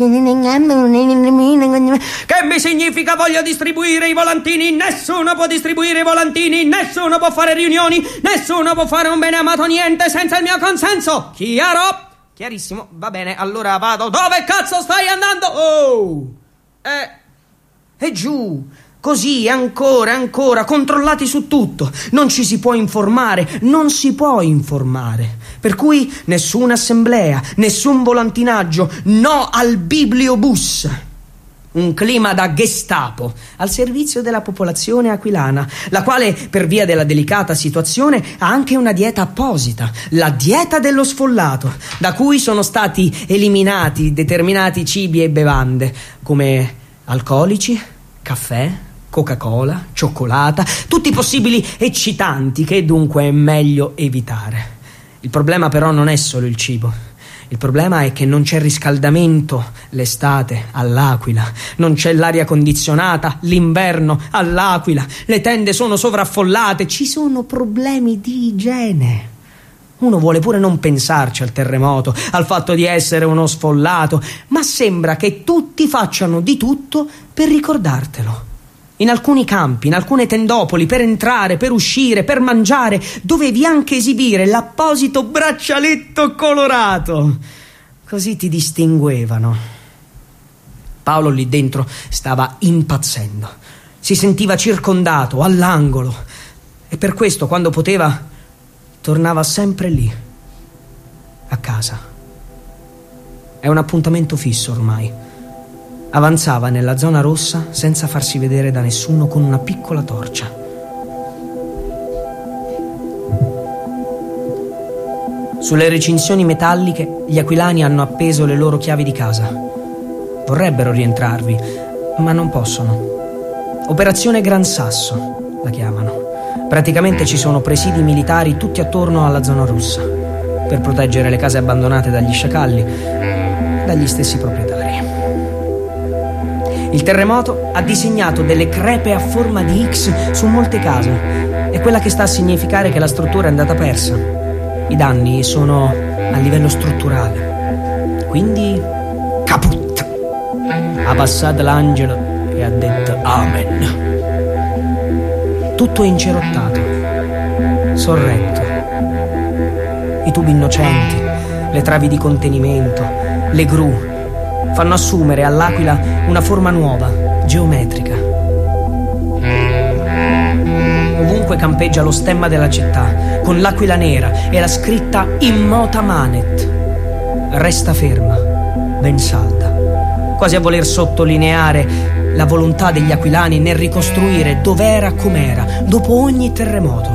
mi significa voglio distribuire i volantini? Nessuno può distribuire i volantini, nessuno può fare riunioni, nessuno può fare un bene amato niente senza il mio consenso. Chiaro? Chiarissimo, va bene, allora vado. Dove cazzo stai andando? Oh! E giù, così, ancora, controllati su tutto. Non ci si può informare, non si può informare. Per cui nessuna assemblea, nessun volantinaggio, no al bibliobus. Un clima da Gestapo al servizio della popolazione aquilana, la quale, per via della delicata situazione, ha anche una dieta apposita, la dieta dello sfollato, da cui sono stati eliminati determinati cibi e bevande, come alcolici, caffè, Coca-Cola, cioccolata, tutti possibili eccitanti che dunque è meglio evitare. Il problema però non è solo il cibo. Il problema è che non c'è riscaldamento l'estate all'Aquila, non c'è l'aria condizionata l'inverno all'Aquila, le tende sono sovraffollate, ci sono problemi di igiene. Uno vuole pure non pensarci al terremoto, al fatto di essere uno sfollato, ma sembra che tutti facciano di tutto per ricordartelo. In alcuni campi, in alcune tendopoli, per entrare, per uscire, per mangiare, dovevi anche esibire l'apposito braccialetto colorato. Così ti distinguevano. Paolo lì dentro stava impazzendo. Si sentiva circondato, all'angolo. E per questo, quando poteva, tornava sempre lì, a casa. È un appuntamento fisso ormai. Avanzava nella zona rossa senza farsi vedere da nessuno con una piccola torcia. Sulle recinzioni metalliche gli aquilani hanno appeso le loro chiavi di casa. Vorrebbero rientrarvi, ma non possono. Operazione Gran Sasso la chiamano. Praticamente ci sono presidi militari tutti attorno alla zona rossa per proteggere le case abbandonate dagli sciacalli, dagli stessi proprietari. Il terremoto ha disegnato delle crepe a forma di X su molte case. È quella che sta a significare che la struttura è andata persa. I danni sono a livello strutturale. Quindi, caput! Ha passato l'angelo e ha detto amen. Tutto è incerottato, sorretto. I tubi innocenti, le travi di contenimento, le gru fanno assumere all'Aquila una forma nuova, geometrica. Ovunque Ovunque campeggia lo stemma della città, con l'aquila nera e la scritta Immota Manet. Resta ferma, ben salda, quasi a voler sottolineare la volontà degli aquilani nel ricostruire dov'era com'era dopo ogni terremoto.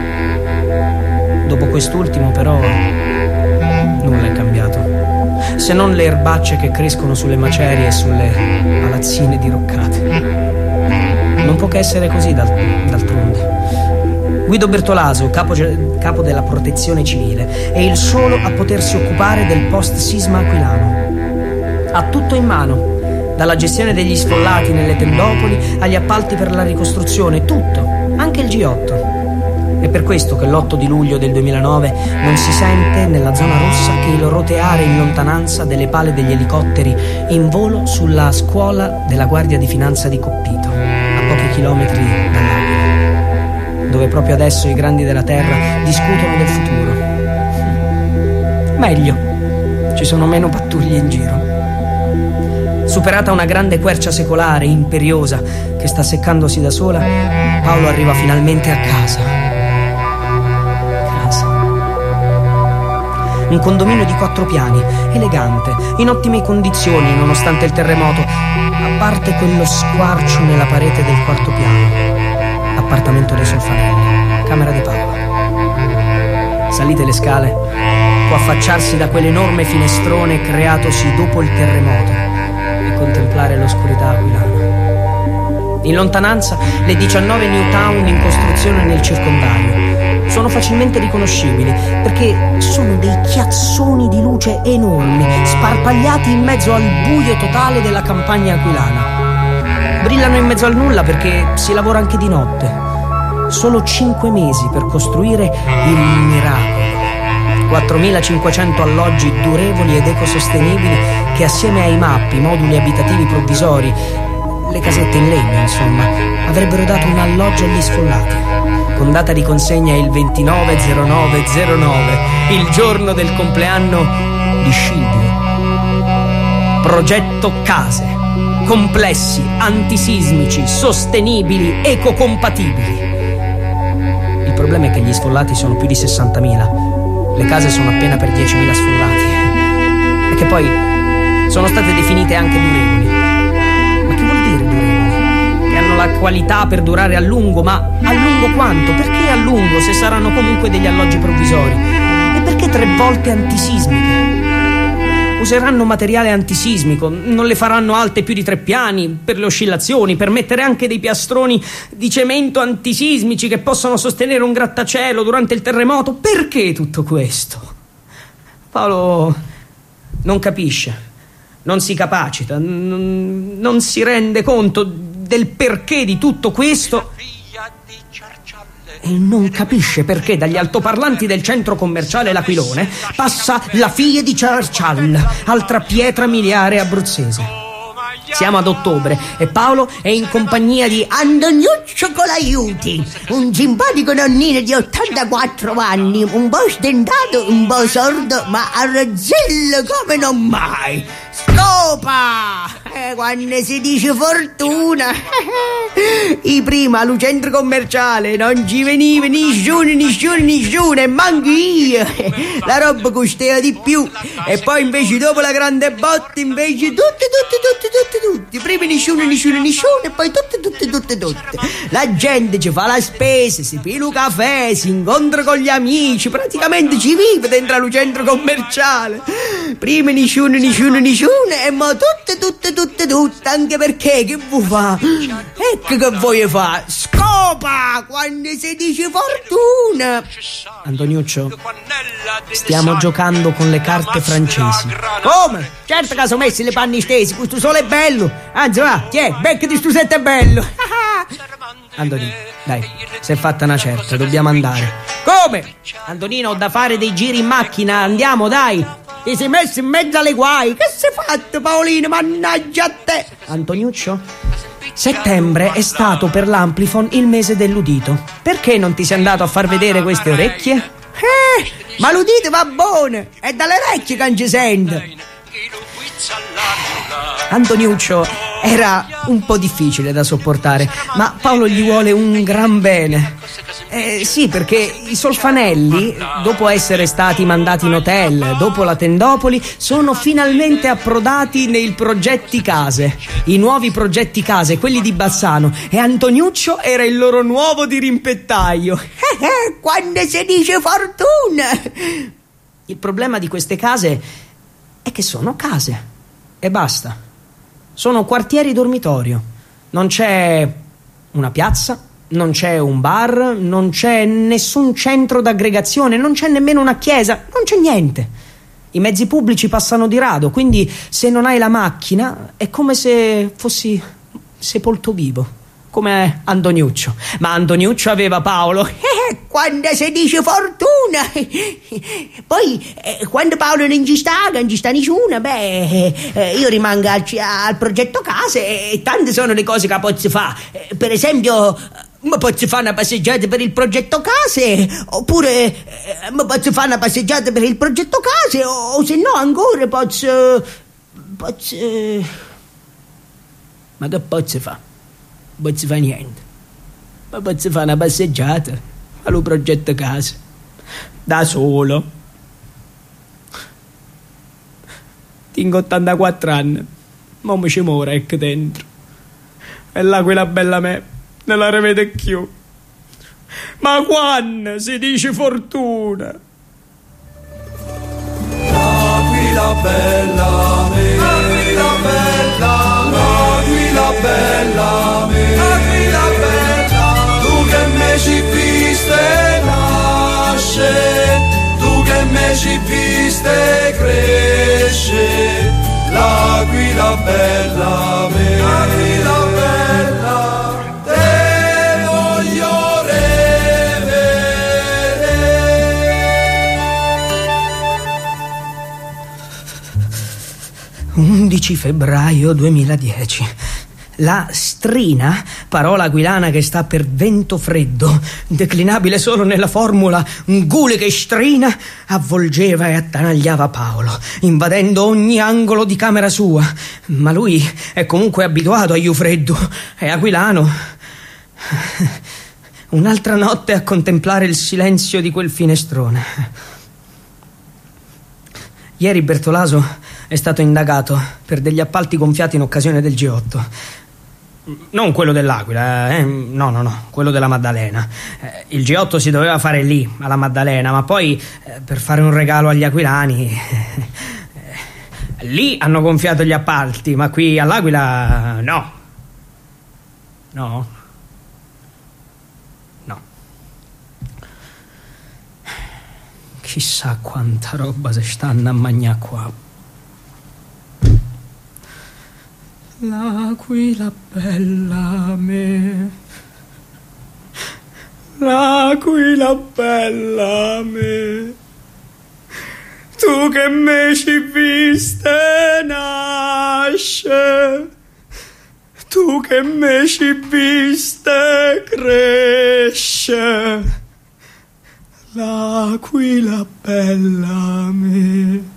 Dopo quest'ultimo però nulla è cambiato, se non le erbacce che crescono sulle macerie e sulle palazzine diroccate. Non può che essere così d'altronde. Guido Bertolaso, capo della protezione civile, è il solo a potersi occupare del post-sisma aquilano. Ha tutto in mano, dalla gestione degli sfollati nelle tendopoli agli appalti per la ricostruzione, tutto, anche il G8. È per questo che l'8 di luglio del 2009 non si sente nella zona rossa che il roteare in lontananza delle pale degli elicotteri in volo sulla scuola della Guardia di Finanza di Coppito, a pochi chilometri dall'Aquila, dove proprio adesso i grandi della terra discutono del futuro. Meglio, ci sono meno pattuglie in giro. Superata una grande quercia secolare, imperiosa, che sta seccandosi da sola, Paolo arriva finalmente a casa. Un condominio di 4 piani, elegante, in ottime condizioni nonostante il terremoto, a parte quello squarcio nella parete del 4º piano. Appartamento dei Solfanelli, camera di Paolo. Salite le scale, può affacciarsi da quell'enorme finestrone creatosi dopo il terremoto e contemplare l'oscurità aquilana. In lontananza le 19 new town in costruzione nel circondario. Sono facilmente riconoscibili perché sono dei chiazzoni di luce enormi, sparpagliati in mezzo al buio totale della campagna aquilana. Brillano in mezzo al nulla perché si lavora anche di notte. Solo 5 mesi per costruire il miracolo. 4.500 alloggi durevoli ed ecosostenibili che assieme ai mappi, moduli abitativi provvisori, le casette in legno, insomma, avrebbero dato un alloggio agli sfollati, con data di consegna il 29/09/09, il giorno del compleanno di Scilvio. Progetto case, complessi, antisismici, sostenibili, ecocompatibili. Il problema è che gli sfollati sono più di 60.000, le case sono appena per 10.000 sfollati, e che poi sono state definite anche durevoli. Ma che vuol dire durevoli? Che hanno la qualità per durare a lungo, ma a lungo quanto? Perché a lungo se saranno comunque degli alloggi provvisori? E perché 3 volte antisismiche? Useranno materiale antisismico, non le faranno alte più di 3 piani per le oscillazioni, per mettere anche dei piastroni di cemento antisismici che possono sostenere un grattacielo durante il terremoto. Perché tutto questo? Paolo non capisce, non si capacita, non si rende conto del perché di tutto questo e non capisce perché dagli altoparlanti del centro commerciale L'Aquilone passa la figlia di Ciarcial, altra pietra miliare abruzzese. Siamo ad ottobre e Paolo è in compagnia di Antoniuccio Colaiuti, un simpatico nonnino di 84 anni, un po' stentato, un po' sordo, ma a razzello come non mai. Scopa! Quando si dice fortuna, i prima al centro commerciale non ci veniva nessuno, e manco io. La roba costava di più, e poi invece dopo la grande botta invece tutti, prima nessuno, e poi tutti. La gente ci fa la spesa, si pila un caffè, si incontra con gli amici, praticamente ci vive dentro al centro commerciale. Prima nessuno, e mo tutte, anche perché che vuoi fa? Ecco che voglio fa, scopa quando si dice fortuna. Antoniuccio, stiamo giocando con le carte francesi. Come? Certo che sono messi le panni stesi, questo sole è bello. Anzi va, tiè, beccati stu sette bello. Antonino, dai, si è fatta una certa, dobbiamo andare. Come? Antonino, ho da fare dei giri in macchina, andiamo, dai. Ti sei messo in mezzo alle guai. Che sei fatto, Paolino? Mannaggia a te. Antoniuccio, settembre è stato per l'Amplifon il mese dell'udito. Perché non ti sei andato a far vedere queste orecchie? Ma l'udito va buono, è dalle orecchie che non ci sente. Antoniuccio era un po' difficile da sopportare, ma Paolo gli vuole un gran bene. Sì, perché i Solfanelli, dopo essere stati mandati in hotel, dopo la Tendopoli, sono finalmente approdati nei progetti case. I nuovi progetti case, quelli di Bassano. E Antoniuccio era il loro nuovo dirimpettaio. Quando si dice fortuna! Il problema di queste case è che sono case. E basta. Sono quartieri dormitorio. Non c'è una piazza, non c'è un bar, non c'è nessun centro d'aggregazione, non c'è nemmeno una chiesa, non c'è niente. I mezzi pubblici passano di rado, quindi se non hai la macchina è come se fossi sepolto vivo, come Antoniuccio. Ma Antoniuccio aveva Paolo. Quando si dice fortuna! Poi, quando Paolo non ci sta nessuno, io rimango al progetto case e tante sono le cose che posso fare. Per esempio, mi posso fare una passeggiata per il progetto case, oppure mi posso fare una passeggiata per il progetto case, o se no ancora posso... Ma che posso fare? Non posso fare niente. Ma posso fare una passeggiata allo progetto casa da solo. Tengo 84 anni, ma mi ci muore ecco dentro. E là quella bella me non la rivede più. Ma quando si dice fortuna? Aquila bella me, aquila bella, aquila bella me, aquila bella, tu che me ci viste nasce, tu che me ci viste cresce, l'aquila bella me, aquila bella, te voglio rivedere. 11 febbraio 2010. La strina, parola aquilana che sta per vento freddo, declinabile solo nella formula gule che strina, avvolgeva e attanagliava Paolo, invadendo ogni angolo di camera sua. Ma lui è comunque abituato agli freddo, è aquilano. Un'altra notte a contemplare il silenzio di quel finestrone. Ieri Bertolaso è stato indagato per degli appalti gonfiati in occasione del G8. Non quello dell'Aquila, no, quello della Maddalena. Il G8 si doveva fare lì, alla Maddalena, ma poi per fare un regalo agli aquilani lì hanno gonfiato gli appalti, ma qui all'Aquila no. Chissà quanta roba si stanno a mangiare qua. L'aquila bella me, l'aquila bella me, tu che me ci viste nasce, tu che me ci viste cresce, l'aquila bella me.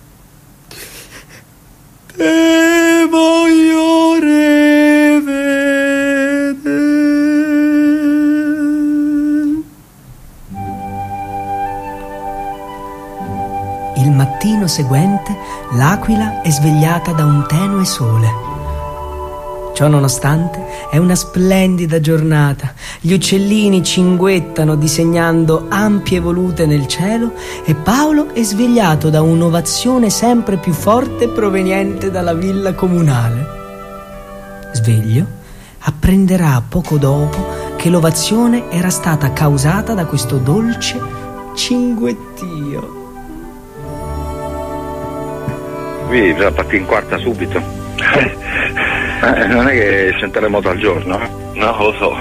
Te voglio rivedere. Il mattino seguente l'Aquila è svegliata da un tenue sole. Ciò nonostante è una splendida giornata. Gli uccellini cinguettano disegnando ampie volute nel cielo e Paolo è svegliato da un'ovazione sempre più forte proveniente dalla villa comunale. Sveglio, apprenderà poco dopo che l'ovazione era stata causata da questo dolce cinguettio. Qui bisogna partire in quarta subito. Non è che c'è un terremoto al giorno, eh? No, lo so.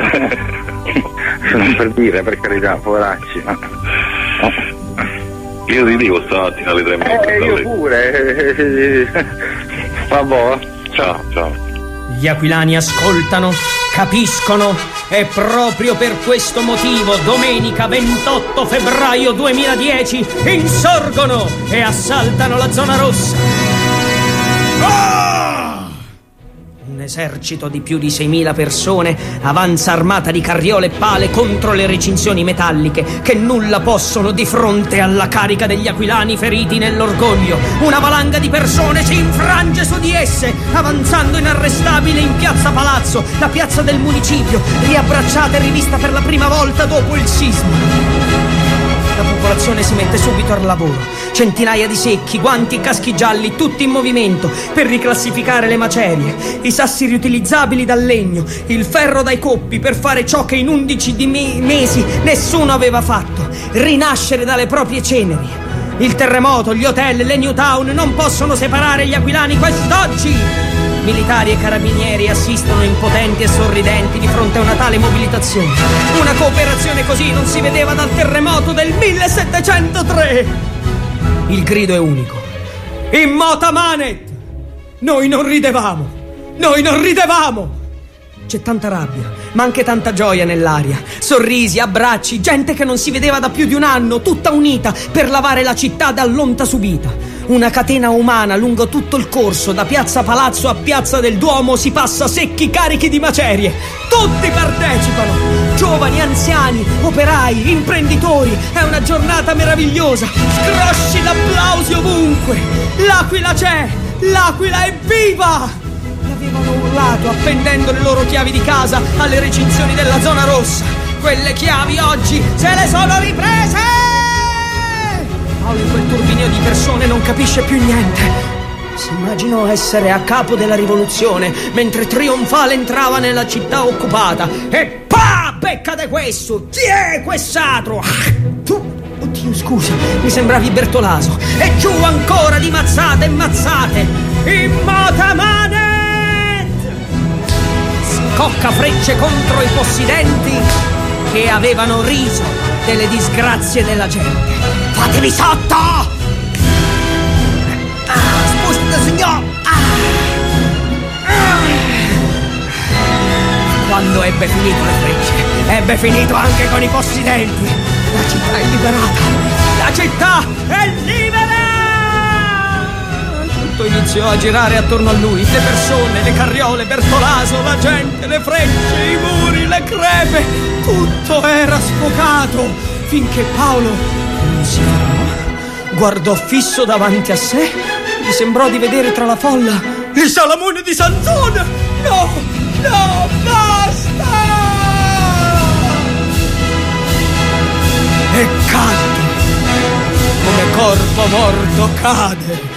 Non per dire, per carità, poveracci. No. Io ti dico stamattina alle 3:30. Io pure. Vabbè. Ciao. Gli aquilani ascoltano, capiscono e proprio per questo motivo domenica 28 febbraio 2010 insorgono e assaltano la zona rossa. Un esercito di più di 6.000 persone avanza armata di carriole e pale contro le recinzioni metalliche che nulla possono di fronte alla carica degli aquilani feriti nell'orgoglio. Una valanga di persone si infrange su di esse, avanzando inarrestabile in piazza Palazzo, la piazza del municipio, riabbracciata e rivista per la prima volta dopo il sisma. La popolazione si mette subito al lavoro. Centinaia di secchi, guanti e caschi gialli, tutti in movimento per riclassificare le macerie, i sassi riutilizzabili dal legno, il ferro dai coppi per fare ciò che in 11 mesi nessuno aveva fatto: rinascere dalle proprie ceneri. Il terremoto, gli hotel, le new town non possono separare gli aquilani quest'oggi. Militari e carabinieri assistono impotenti e sorridenti di fronte a una tale mobilitazione. Una cooperazione così non si vedeva dal terremoto del 1703. Il grido è unico: in mota manet! Noi non ridevamo! Noi non ridevamo! C'è tanta rabbia, ma anche tanta gioia nell'aria. Sorrisi, abbracci, gente che non si vedeva da più di un anno, tutta unita per lavare la città dall'onta subita. Una catena umana lungo tutto il corso, da piazza Palazzo a piazza del Duomo, si passa secchi carichi di macerie. Tutti partecipano, giovani, anziani, operai, imprenditori. È una giornata meravigliosa, scrosci d'applausi ovunque. L'Aquila c'è, l'Aquila è viva! Avevano urlato appendendo le loro chiavi di casa alle recinzioni della zona rossa. Quelle chiavi oggi se le sono riprese! Paolo in quel turbinio di persone non capisce più niente. Si immaginò essere a capo della rivoluzione mentre trionfale entrava nella città occupata. E pa! Beccate questo! Chi è quest'altro? Oddio, scusa, mi sembravi Bertolaso. E giù ancora di mazzate e mazzate. In mota manet! Scocca frecce contro i possidenti che avevano riso delle disgrazie della gente. Fatevi sotto! Spostate, signor! Quando ebbe finito le frecce, ebbe finito anche con i possidenti. La città è liberata! La città è libera! Tutto iniziò a girare attorno a lui. Le persone, le carriole, Bertolaso, la gente, le frecce, i muri, le crepe. Tutto era sfocato finché Paolo non si fermò, guardò fisso davanti a sé. Gli sembrò di vedere tra la folla il Salamone di Sansone. No, no, basta! E cadde, come corpo morto cade.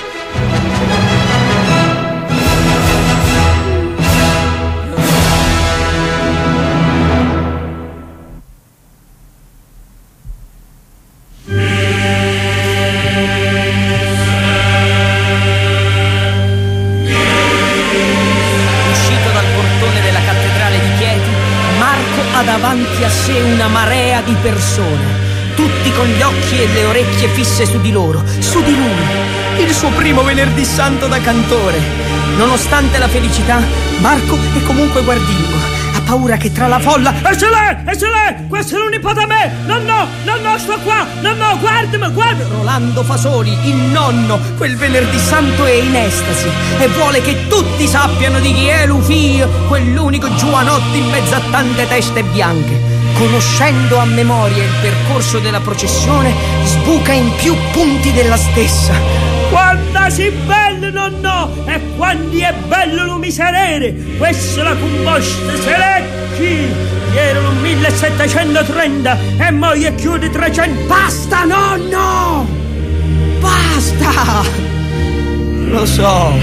Davanti a sé una marea di persone, tutti con gli occhi e le orecchie fisse su di loro, su di lui, il suo primo venerdì santo da cantore. Nonostante la felicità, Marco è comunque guardingo, ha paura che tra la folla... Eccellè, questo è un nipote a me! No, sto qua! No, guardami! Rolando Fasoli, il nonno, quel venerdì santo è in estasi e vuole che tutti sappiano di chi è Lufio, quell'unico giovanotto in mezzo a tante teste bianche. Conoscendo a memoria il percorso della processione, sbuca in più punti della stessa. Quando si bello, nonno! E quando è bello lo miserere! Questa è la composta Selecchi! Erano 1730 e mo' è più di 300. Basta, nonno! Basta! Lo so.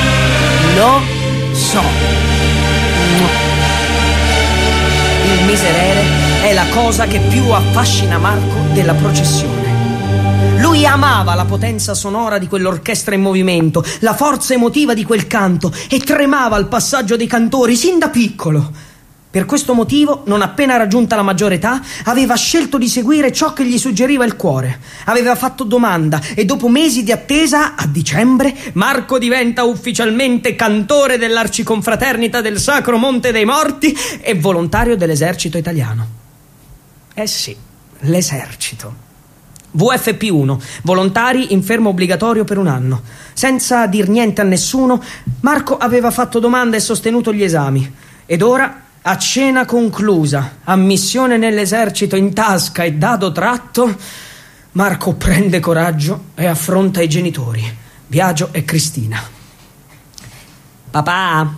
Il miserere è la cosa che più affascina Marco della processione. Lui amava la potenza sonora di quell'orchestra in movimento, la forza emotiva di quel canto, e tremava al passaggio dei cantori sin da piccolo. Per questo motivo, non appena raggiunta la maggiore età, aveva scelto di seguire ciò che gli suggeriva il cuore. Aveva fatto domanda e dopo mesi di attesa, a dicembre, Marco diventa ufficialmente cantore dell'Arciconfraternita del Sacro Monte dei Morti e volontario dell'esercito italiano. Eh sì, l'esercito. VFP1, volontari in fermo obbligatorio per 1 anno. Senza dir niente a nessuno, Marco aveva fatto domanda e sostenuto gli esami. Ed ora, a cena conclusa, ammissione nell'esercito in tasca e dado tratto, Marco prende coraggio e affronta i genitori, Biagio e Cristina. Papà,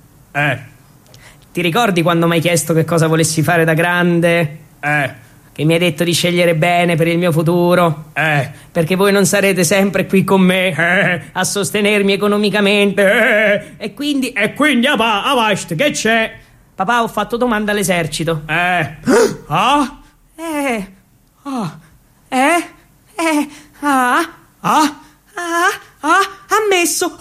ti ricordi quando mi hai chiesto che cosa volessi fare da grande? Che mi hai detto di scegliere bene per il mio futuro? Perché voi non sarete sempre qui con me a sostenermi economicamente. E quindi avast, che c'è? Papà, ho fatto domanda all'esercito. Ammesso.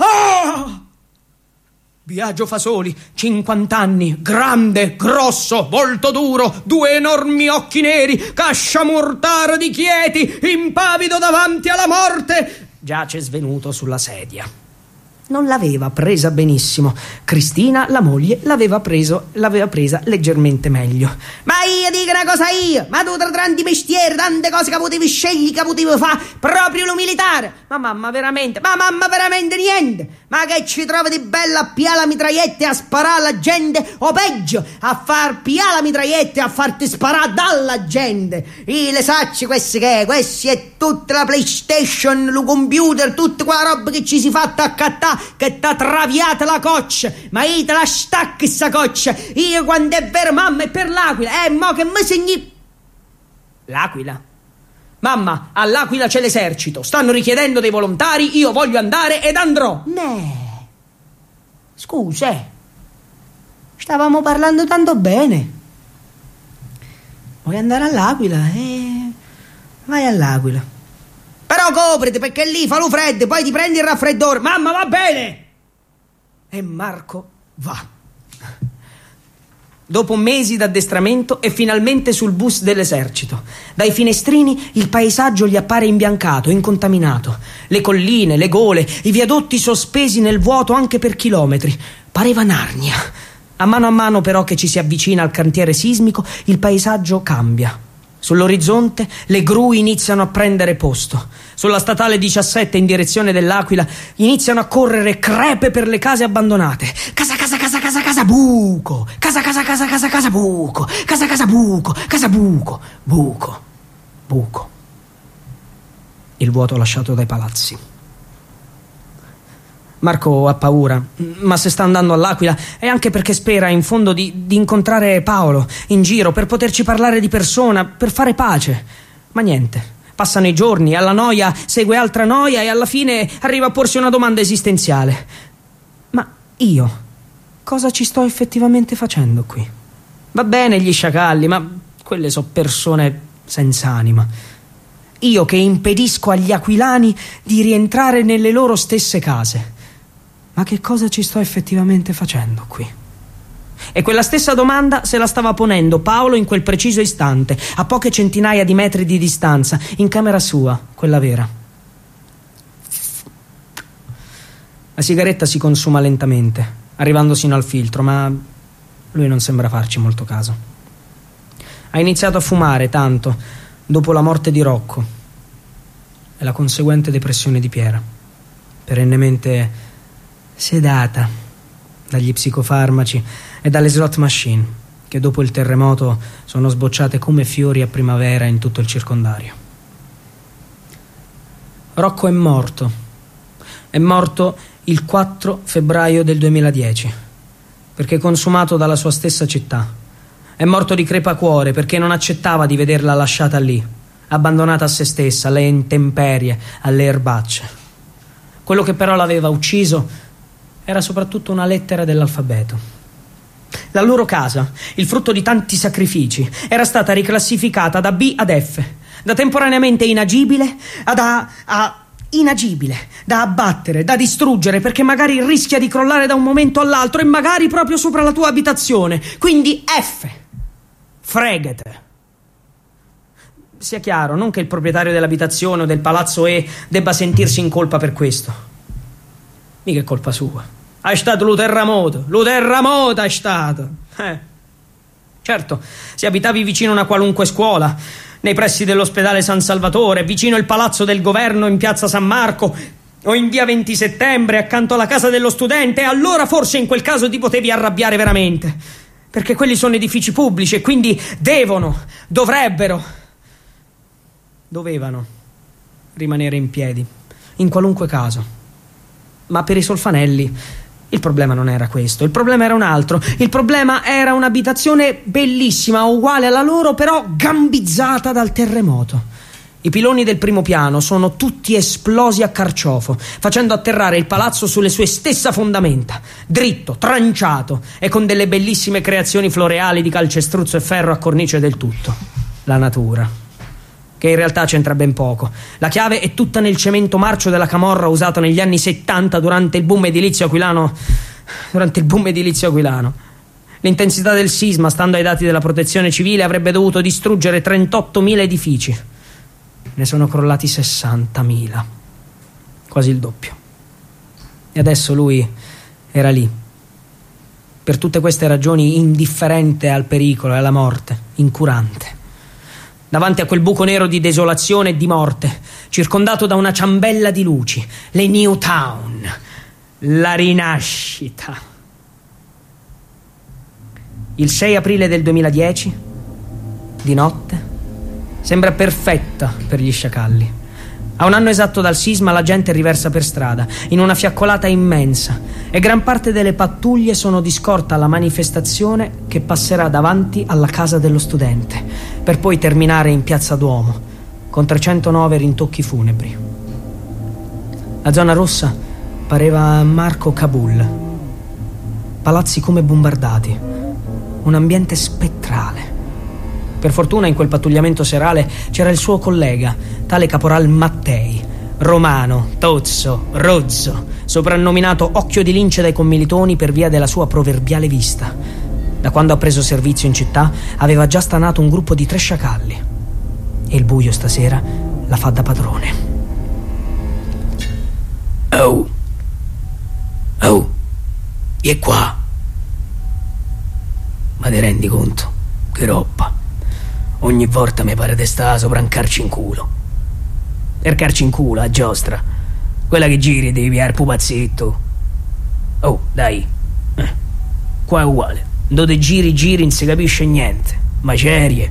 Biagio Fasoli, 50 anni, grande, grosso, volto duro, 2 enormi occhi neri, cascia mortara di Chieti, impavido davanti alla morte, giace svenuto sulla sedia. Non l'aveva presa benissimo. Cristina, la moglie, l'aveva presa leggermente meglio. Ma io dico una cosa io, ma tu tra tanti mestieri, tante cose che potevi scegliere, che potevi fare, proprio lo militare. Ma mamma veramente niente. Ma che ci trovi di bello a piare la mitraglietta e a sparare alla gente, o peggio, a far piare la mitraglietta e a farti sparare dalla gente. Io le sacci questi è tutta la PlayStation, lo computer, tutta quella roba che ci si fatta accattare, che t'ha traviata la coccia, ma io te la stacchi sta coccia. Io quando è vero, mamma, è per l'Aquila, mo che mi segni. L'Aquila? Mamma, all'Aquila c'è l'esercito, stanno richiedendo dei volontari, io voglio andare ed andrò. Scusa, stavamo parlando tanto bene. Vuoi andare all'Aquila? Vai all'Aquila. Però copriti, perché lì fa lo freddo, poi ti prendi il raffreddore. Mamma, va bene! E Marco va. Dopo mesi d'addestramento è finalmente sul bus dell'esercito. Dai finestrini il paesaggio gli appare imbiancato, incontaminato. Le colline, le gole, i viadotti sospesi nel vuoto anche per chilometri. Pareva Narnia. A mano però che ci si avvicina al cantiere sismico, il paesaggio cambia. Sull'orizzonte le gru iniziano a prendere posto. Sulla statale 17 in direzione dell'Aquila iniziano a correre crepe per le case abbandonate. Casa buco. Casa buco. Casa buco. Il vuoto lasciato dai palazzi. Marco ha paura, ma se sta andando all'Aquila è anche perché spera in fondo di incontrare Paolo in giro per poterci parlare di persona, per fare pace. Ma niente, passano i giorni, alla noia segue altra noia e alla fine arriva a porsi una domanda esistenziale. Ma io cosa ci sto effettivamente facendo qui? Va bene gli sciacalli, ma quelle sono persone senza anima. Io che impedisco agli aquilani di rientrare nelle loro stesse case. Ma che cosa ci sto effettivamente facendo qui? E quella stessa domanda se la stava ponendo Paolo in quel preciso istante, a poche centinaia di metri di distanza, in camera sua, quella vera. La sigaretta si consuma lentamente, arrivando sino al filtro, ma lui non sembra farci molto caso. Ha iniziato a fumare tanto dopo la morte di Rocco e la conseguente depressione di Piera, perennemente sedata dagli psicofarmaci e dalle slot machine che dopo il terremoto sono sbocciate come fiori a primavera in tutto il circondario. Rocco è morto il 4 febbraio del 2010 perché consumato dalla sua stessa città. È morto di crepacuore perché non accettava di vederla lasciata lì, abbandonata a se stessa, alle intemperie, alle erbacce. Quello che però l'aveva ucciso era soprattutto una lettera dell'alfabeto. La loro casa, il frutto di tanti sacrifici, era stata riclassificata da B ad F, da temporaneamente inagibile a inagibile, da abbattere, da distruggere, perché magari rischia di crollare da un momento all'altro e magari proprio sopra la tua abitazione. Quindi F. Fregate. Sia chiaro, non che il proprietario dell'abitazione o del palazzo E debba sentirsi in colpa per questo. Mica è colpa sua. È stato lo terremoto è stato. Certo, se abitavi vicino a una qualunque scuola nei pressi dell'ospedale San Salvatore, vicino il palazzo del governo in piazza San Marco o in via 20 settembre accanto alla casa dello studente, allora forse in quel caso ti potevi arrabbiare veramente, perché quelli sono edifici pubblici e quindi dovevano rimanere in piedi in qualunque caso. Ma per i Solfanelli il problema non era questo, il problema era un altro. Il problema era un'abitazione bellissima, uguale alla loro, però gambizzata dal terremoto. I piloni del primo piano sono tutti esplosi a carciofo, facendo atterrare il palazzo sulle sue stesse fondamenta, dritto, tranciato e con delle bellissime creazioni floreali di calcestruzzo e ferro a cornice del tutto. La natura, che in realtà c'entra ben poco. La chiave è tutta nel cemento marcio della camorra usato negli anni 70 durante il boom edilizio aquilano. L'intensità del sisma, stando ai dati della protezione civile, avrebbe dovuto distruggere 38.000 edifici. Ne sono crollati 60.000, quasi il doppio. E adesso lui era lì, per tutte queste ragioni indifferente al pericolo e alla morte, incurante, davanti a quel buco nero di desolazione e di morte, circondato da una ciambella di luci, le New Town, la rinascita. Il 6 aprile del 2010, di notte, sembra perfetta per gli sciacalli. A un anno esatto dal sisma la gente riversa per strada, in una fiaccolata immensa, e gran parte delle pattuglie sono di scorta alla manifestazione che passerà davanti alla casa dello studente, per poi terminare in Piazza Duomo, con 309 rintocchi funebri. La zona rossa pareva Marco Kabul. Palazzi come bombardati, un ambiente spettrale. Per fortuna in quel pattugliamento serale c'era il suo collega, tale caporal Mattei, romano, tozzo, rozzo, soprannominato Occhio di Lince dai commilitoni per via della sua proverbiale vista. Da quando ha preso servizio in città aveva già stanato un gruppo di 3 sciacalli. E il buio stasera la fa da padrone. Oh, e qua? Ma ti rendi conto? Che roba! Ogni volta mi pare di stare sopra un carci in culo. Per carci in culo, a giostra. Quella che giri devi pigliare il pupazzetto. Oh, dai. Qua è uguale. Dove giri non si capisce niente. Macerie.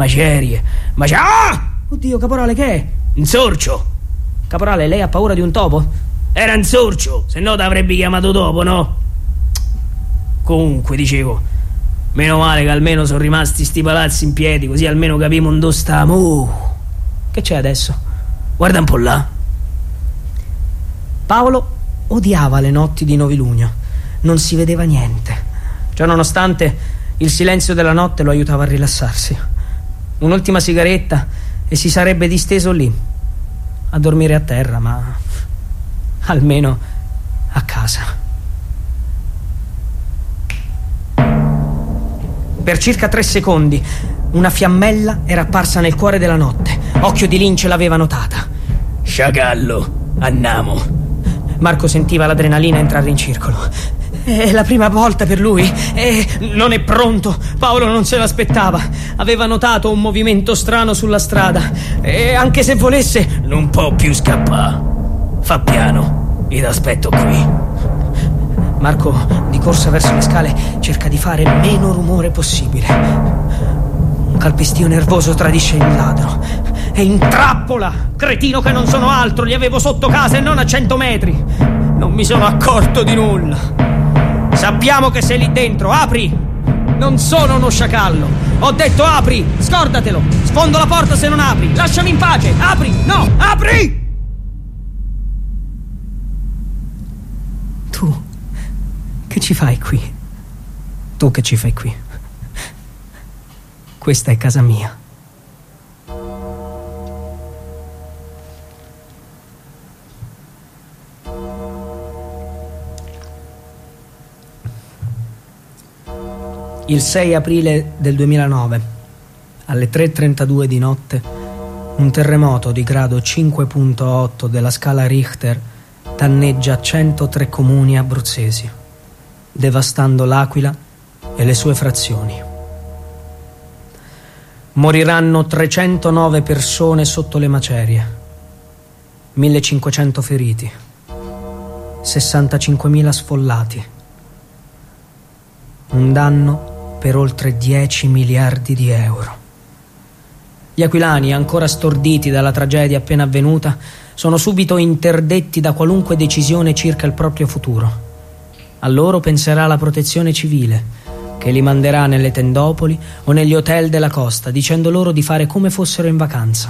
Ah! Oddio, caporale, che è? Un sorcio. Caporale, lei ha paura di un topo? Era un sorcio, se no t'avrebbe chiamato dopo, no? Comunque, dicevo, meno male che almeno sono rimasti sti palazzi in piedi, così almeno capiamo dove stiamo. Che c'è adesso? Guarda un po' là. Paolo odiava le notti di novilunio. Non si vedeva niente. Ciò nonostante, il silenzio della notte lo aiutava a rilassarsi. Un'ultima sigaretta e si sarebbe disteso lì, a dormire a terra, ma almeno a casa. Per circa 3 secondi una fiammella era apparsa nel cuore della notte. Occhio di Lince l'aveva notata. Sciacallo, andiamo. Marco sentiva l'adrenalina entrare in circolo. È la prima volta per lui e non è pronto. Paolo non se l'aspettava. Aveva notato un movimento strano sulla strada e anche se volesse non può più scappare. Fa piano, io t'aspetto qui. Marco, di corsa verso le scale, cerca di fare il meno rumore possibile. Un calpestio nervoso tradisce il ladro. È in trappola! Cretino che non sono altro, li avevo sotto casa e non a 100 metri. Non mi sono accorto di nulla. Sappiamo che sei lì dentro, apri! Non sono uno sciacallo. Ho detto apri, scordatelo. Sfondo la porta se non apri. Lasciami in pace, apri! No, apri! Tu... che ci fai qui? Tu che ci fai qui? Questa è casa mia. Il 6 aprile del 2009, alle 3:32 di notte, un terremoto di grado 5.8 della scala Richter danneggia 103 comuni abruzzesi, devastando l'Aquila e le sue frazioni. Moriranno 309 persone sotto le macerie, 1500 feriti, 65.000 sfollati. Un danno per oltre 10 miliardi di euro. Gli aquilani, ancora storditi dalla tragedia appena avvenuta, sono subito interdetti da qualunque decisione circa il proprio futuro. A loro penserà la protezione civile, che li manderà nelle tendopoli o negli hotel della costa, dicendo loro di fare come fossero in vacanza.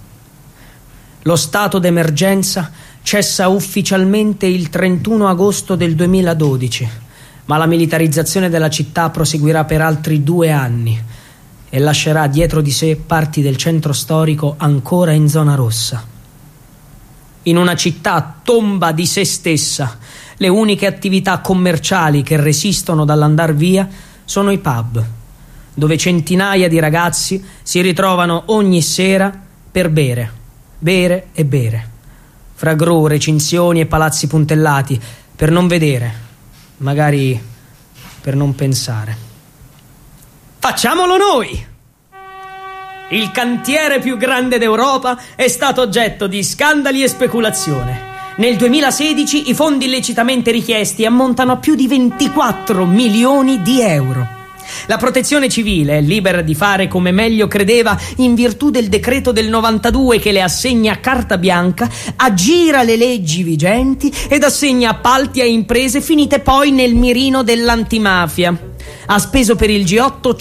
Lo stato d'emergenza cessa ufficialmente il 31 agosto del 2012, ma la militarizzazione della città proseguirà per altri 2 anni e lascerà dietro di sé parti del centro storico ancora in zona rossa. In una città tomba di se stessa, le uniche attività commerciali che resistono dall'andar via sono i pub, dove centinaia di ragazzi si ritrovano ogni sera per bere e bere, fra gru, recinzioni e palazzi puntellati, per non vedere, magari per non pensare. Facciamolo noi! Il cantiere più grande d'Europa è stato oggetto di scandali e speculazione. Nel 2016 i fondi illecitamente richiesti ammontano a più di 24 milioni di euro. La protezione civile, libera di fare come meglio credeva in virtù del decreto del 92 che le assegna carta bianca, aggira le leggi vigenti ed assegna appalti a imprese finite poi nel mirino dell'antimafia. Ha speso per il G8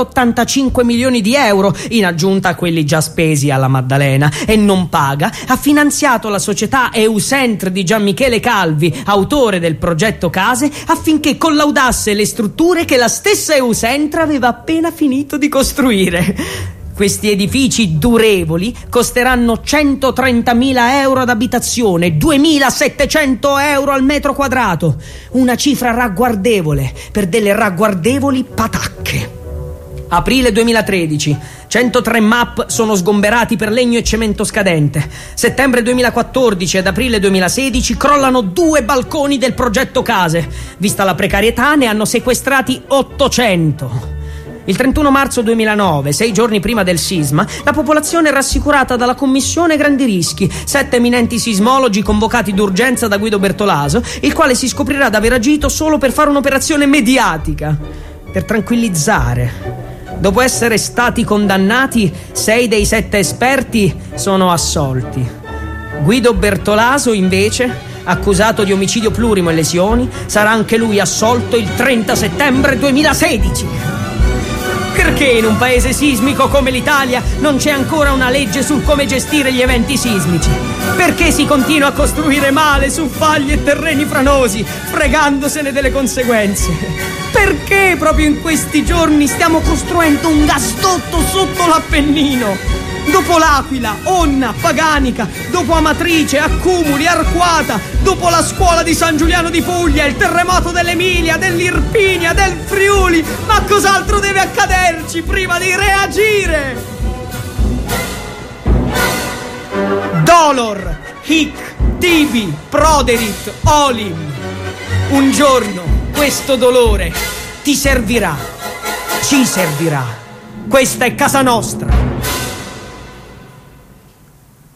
185 milioni di euro, in aggiunta a quelli già spesi alla Maddalena, e non paga. Ha finanziato la società Eucentre di Gianmichele Calvi, autore del progetto Case, affinché collaudasse le strutture che la stessa Eucentre aveva appena finito di costruire. Questi edifici durevoli costeranno 130.000 euro ad abitazione, 2.700 euro al metro quadrato. Una cifra ragguardevole per delle ragguardevoli patacche. Aprile 2013, 103 MAP sono sgomberati per legno e cemento scadente. Settembre 2014 ed aprile 2016 crollano 2 balconi del progetto Case. Vista la precarietà, ne hanno sequestrati 800. Il 31 marzo 2009, 6 giorni prima del sisma, la popolazione è rassicurata dalla commissione grandi rischi, 7 eminenti sismologi convocati d'urgenza da Guido Bertolaso, il quale si scoprirà d'aver agito solo per fare un'operazione mediatica, per tranquillizzare. Dopo essere stati condannati, 6 dei 7 esperti sono assolti. Guido Bertolaso, invece, accusato di omicidio plurimo e lesioni, sarà anche lui assolto il 30 settembre 2016. Perché in un paese sismico come l'Italia non c'è ancora una legge sul come gestire gli eventi sismici? Perché si continua a costruire male su fagli e terreni franosi, fregandosene delle conseguenze? Perché proprio in questi giorni stiamo costruendo un gasdotto sotto l'Appennino? Dopo L'Aquila, Onna, Paganica, dopo Amatrice, Accumuli, Arquata, dopo la scuola di San Giuliano di Puglia, il terremoto dell'Emilia, dell'Irpinia, del Friuli, ma cos'altro deve accaderci prima di reagire? Dolor, hic, tibi, proderit, olim. Un giorno questo dolore ti servirà, ci servirà. Questa è casa nostra.